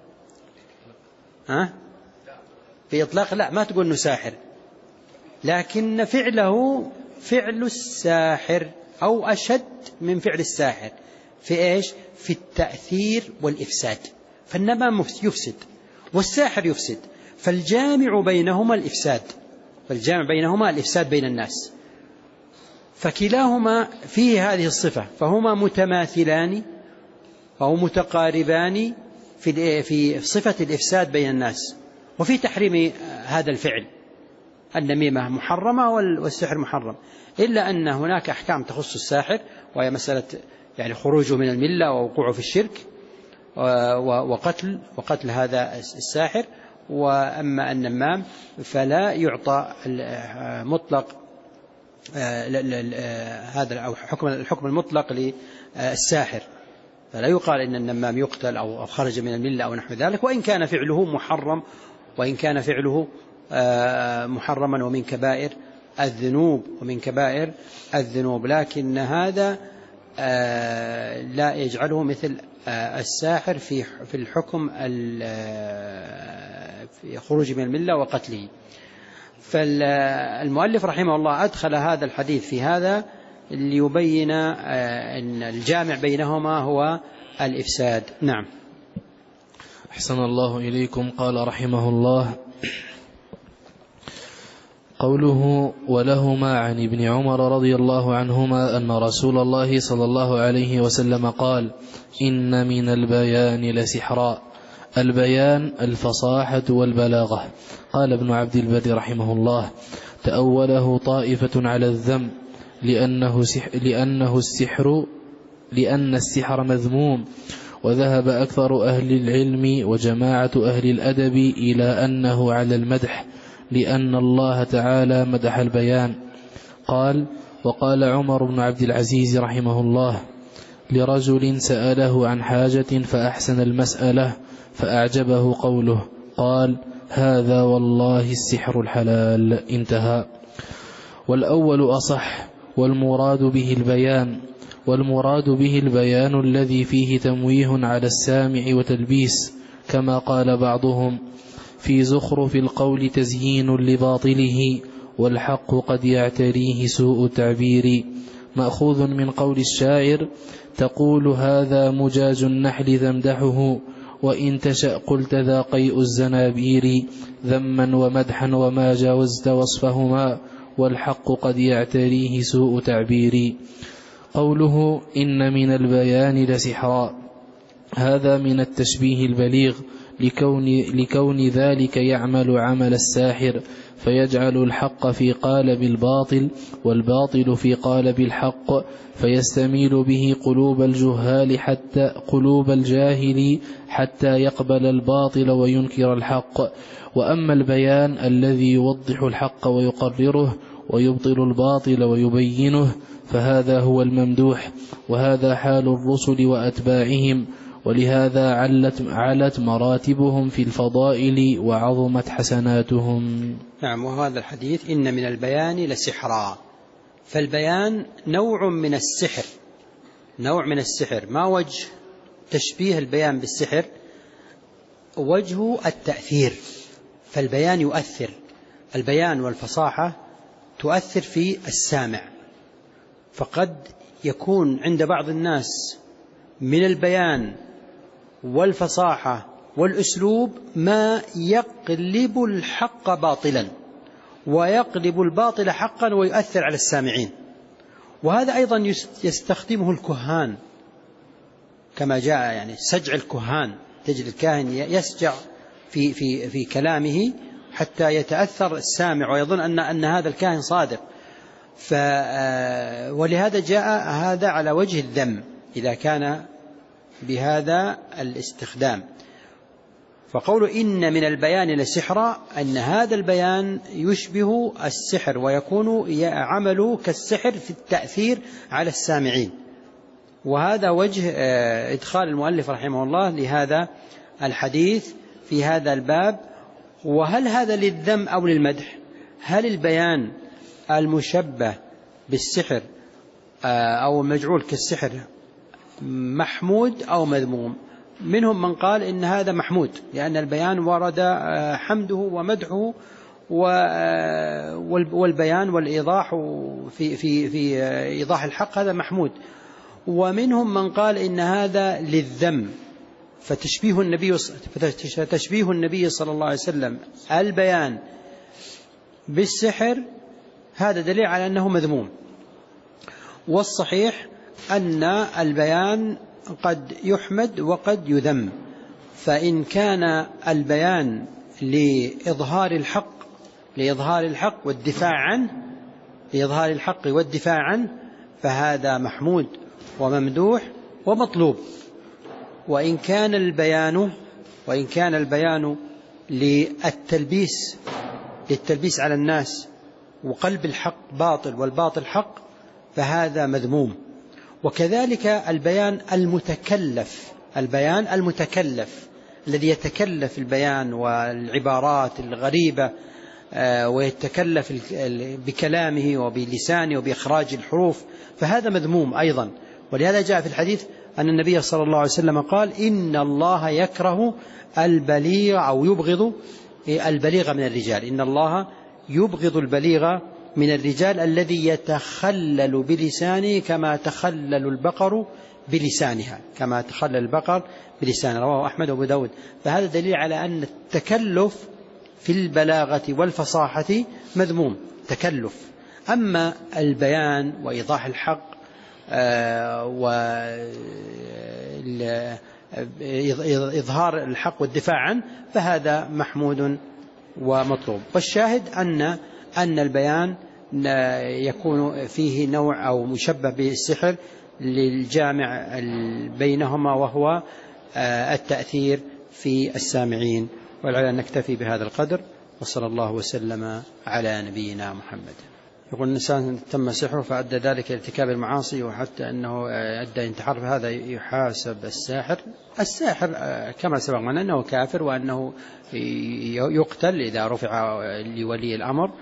ها؟ في إطلاق لا، ما تقول أنه ساحر، لكن فعله فعل الساحر أو أشد من فعل الساحر في إيش؟ في التأثير والإفساد. فالنمام يفسد والساحر يفسد، فالجامع بينهما الإفساد، فالجامع بينهما الإفساد بين الناس. فكلاهما فيه هذه الصفة، فهما متماثلان أو متقاربان في في صفة الإفساد بين الناس، وفي تحريم هذا الفعل. النميمة محرمة والسحر محرم، إلا أن هناك أحكام تخص الساحر، وهي مسألة يعني خروجه من الملة ووقوعه في الشرك وقتل وقتل هذا الساحر. وأما النمام فلا يعطى مطلق هذا أو حكم الحكم المطلق للساحر، فلا يقال إن النمام يقتل أو خرج من الملة أو نحو ذلك، وإن كان فعله محرم، وإن كان فعله محرما ومن كبائر الذنوب ومن كبائر الذنوب، لكن هذا لا يجعله مثل الساحر في في الحكم في خروج من الملة وقتله. فالمؤلف رحمه الله أدخل هذا الحديث في هذا ليبين أن الجامع بينهما هو الإفساد. نعم. أحسن الله إليكم. قال رحمه الله: قوله: ولهما عن ابن عمر رضي الله عنهما أن رسول الله صلى الله عليه وسلم قال: إن من البيان لسحرا. البيان الفصاحة والبلاغة. قال ابن عبد البر رحمه الله: تأوله طائفة على الذم لأنه, سح لأنه السحر لأن السحر مذموم، وذهب أكثر أهل العلم وجماعة أهل الأدب إلى أنه على المدح، لأن الله تعالى مدح البيان. قال: وقال عمر بن عبد العزيز رحمه الله لرجل سأله عن حاجة فأحسن المسألة فأعجبه قوله، قال: هذا والله السحر الحلال. انتهى. والأول أصح، والمراد به البيان، والمراد به البيان الذي فيه تمويه على السامع وتلبيس، كما قال بعضهم: في زخرف القول تزيين لباطله، والحق قد يعتريه سوء التعبير. مأخوذ من قول الشاعر: تقول هذا مجاج النحل تمدحه، وإن تشأ قلت ذا قيء الزنابير، ذما ومدحا وما جاوزت وصفهما، والحق قد يعتريه سوء تعبير. قوله: إن من البيان لسحرا، هذا من التشبيه البليغ، لكون, لكون ذلك يعمل عمل الساحر، فيجعل الحق في قالب الباطل والباطل في قالب الحق، فيستميل به قلوب الجهال حتى قلوب الجاهل حتى يقبل الباطل وينكر الحق. وأما البيان الذي يوضح الحق ويقرره ويبطل الباطل ويبينه، فهذا هو الممدوح، وهذا حال الرسل وأتباعهم، ولهذا علت, علت مراتبهم في الفضائل وعظمت حسناتهم. نعم. وهذا الحديث إن من البيان لسحرا، فالبيان نوع من السحر، نوع من السحر. ما وجه تشبيه البيان بالسحر؟ وجه التأثير، فالبيان يؤثر، البيان والفصاحة تؤثر في السامع، فقد يكون عند بعض الناس من البيان والفصاحة والأسلوب ما يقلب الحق باطلا ويقلب الباطل حقا ويؤثر على السامعين. وهذا أيضا يستخدمه الكهان كما جاء، يعني سجع الكهان، تجد الكاهن يسجع في, في, في كلامه حتى يتأثر السامع ويظن أن, أن هذا الكاهن صادق. ف ولهذا جاء هذا على وجه الذم إذا كان بهذا الاستخدام. فقول إن من البيان لسحرا، أن هذا البيان يشبه السحر ويكون عمله كالسحر في التأثير على السامعين. وهذا وجه إدخال المؤلف رحمه الله لهذا الحديث في هذا الباب. وهل هذا للذم أو للمدح؟ هل البيان المشبه بالسحر أو المجعول كالسحر محمود أو مذموم؟ منهم من قال إن هذا محمود، لأن البيان ورد حمده ومدحه، والبيان والإيضاح في, في, في إيضاح الحق هذا محمود. ومنهم من قال إن هذا للذم، فتشبيه النبي فتشبيه النبي صلى الله عليه وسلم البيان بالسحر هذا دليل على أنه مذموم. والصحيح أن البيان قد يحمد وقد يذم، فإن كان البيان لإظهار الحق لإظهار الحق والدفاع عنه لإظهار الحق والدفاع عنه فهذا محمود وممدوح ومطلوب. وإن كان البيان وإن كان البيان للتلبيس للتلبيس على الناس وقلب الحق باطل والباطل حق فهذا مذموم. وكذلك البيان المتكلف البيان المتكلف الذي يتكلف البيان والعبارات الغريبة ويتكلف بكلامه وبلسانه وبإخراج الحروف، فهذا مذموم أيضا. ولهذا جاء في الحديث أن النبي صلى الله عليه وسلم قال إن الله يكره البليغ أو يبغض البليغ من الرجال، إن الله يبغض البليغ من الرجال الذي يتخلل بلسانه كما تخلل البقر بلسانها كما تخلل البقر بلسانه، رواه أحمد وأبو داود. فهذا دليل على أن التكلف في البلاغة والفصاحة مذموم، تكلف. أما البيان وإيضاح الحق وإظهار الحق والدفاع عنه فهذا محمود ومطلوب. والشاهد أن أن البيان يكون فيه نوع أو مشبه بالسحر للجامع بينهما وهو التأثير في السامعين. ولعل نكتفي بهذا القدر، وصلى الله وسلم على نبينا محمد. يقول الإنسان تم سحره فأدى ذلك ارتكاب المعاصي وحتى أنه أدى انتحار، فهذا يحاسب الساحر. الساحر كما سبق معنا أنه كافر وأنه يقتل إذا رفع لولي الأمر.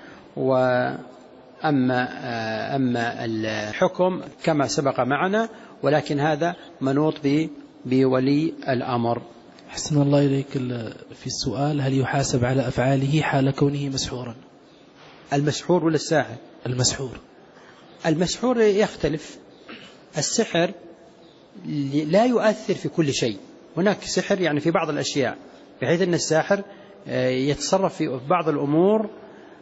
وأما أما الحكم كما سبق معنا، ولكن هذا منوط بولي الأمر. حسن الله إليك. في السؤال هل يحاسب على أفعاله حال كونه مسحورا؟ المسحور ولا الساحر؟ المسحور. المسحور يختلف. السحر لا يؤثر في كل شيء، هناك سحر يعني في بعض الأشياء، بحيث أن الساحر يتصرف في بعض الأمور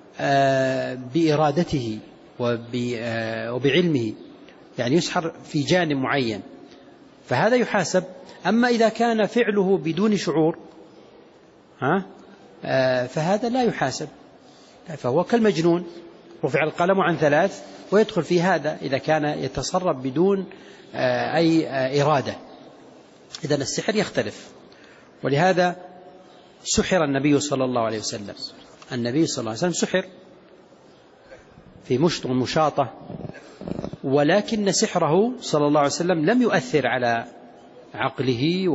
بإرادته وبعلمه، يعني يسحر في جانب معين، فهذا يحاسب. أما إذا كان فعله بدون شعور ها فهذا لا يحاسب، فهو كالمجنون، رفع القلم عن ثلاث، ويدخل في هذا إذا كان يتصرف بدون أي إرادة. إذن السحر يختلف. ولهذا سحر النبي صلى الله عليه وسلم النبي صلى الله عليه وسلم سحر، في مشط ومشاطة، ولكن سحره صلى الله عليه وسلم لم يؤثر على عقله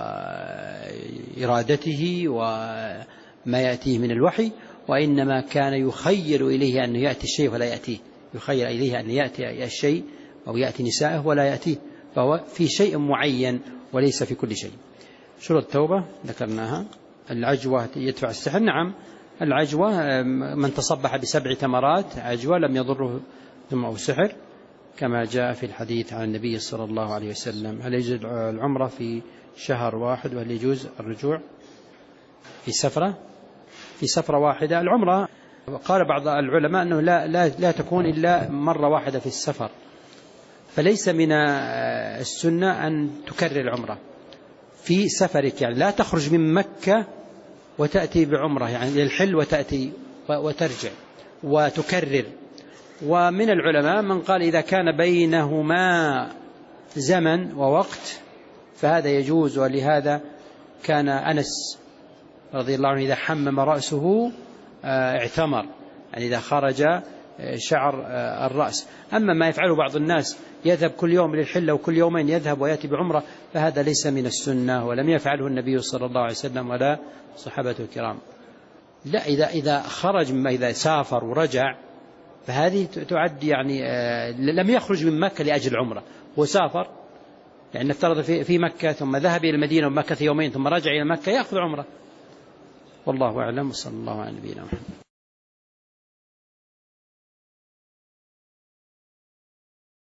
وإرادته وما يأتيه من الوحي، وإنما كان يخيل إليه أن يأتي الشيء ولا يأتيه، يخيل إليه أن يأتي الشيء أو يأتي نسائه ولا يأتيه، فهو في شيء معين وليس في كل شيء. شروط التوبة ذكرناها. العجوة يدفع السحر، نعم العجوة من تصبح بسبع تمرات عجوة لم يضره ثم أو سحر، كما جاء في الحديث عن النبي صلى الله عليه وسلم. هل يجوز العمرة في شهر واحد، وهل يجوز الرجوع في سفرة في سفرة واحدة؟ العمرة قال بعض العلماء أنه لا, لا, لا تكون إلا مرة واحدة في السفر، فليس من السنة أن تكرر العمرة في سفرك، يعني لا تخرج من مكة وتأتي بعمرة يعني للحل وتأتي وترجع وتكرر. ومن العلماء من قال إذا كان بينهما زمن ووقت فهذا يجوز، ولهذا كان أنس رضي الله عنه إذا حمم رأسه اعتمر، يعني إذا خرج شعر الرأس. أما ما يفعله بعض الناس يذهب كل يوم للحلة وكل يومين يذهب ويأتي بعمرة، فهذا ليس من السنة ولم يفعله النبي صلى الله عليه وسلم ولا صحابته الكرام. لا، إذا إذا خرج مما إذا سافر ورجع فهذه تعد يعني لم يخرج من مكة لأجل عمرة، وسافر يعني نفترض في في مكة ثم ذهب إلى المدينة ومكث يومين ثم رجع إلى مكة يأخذ عمرة. والله أعلم، وصلى الله على نبينا محمد.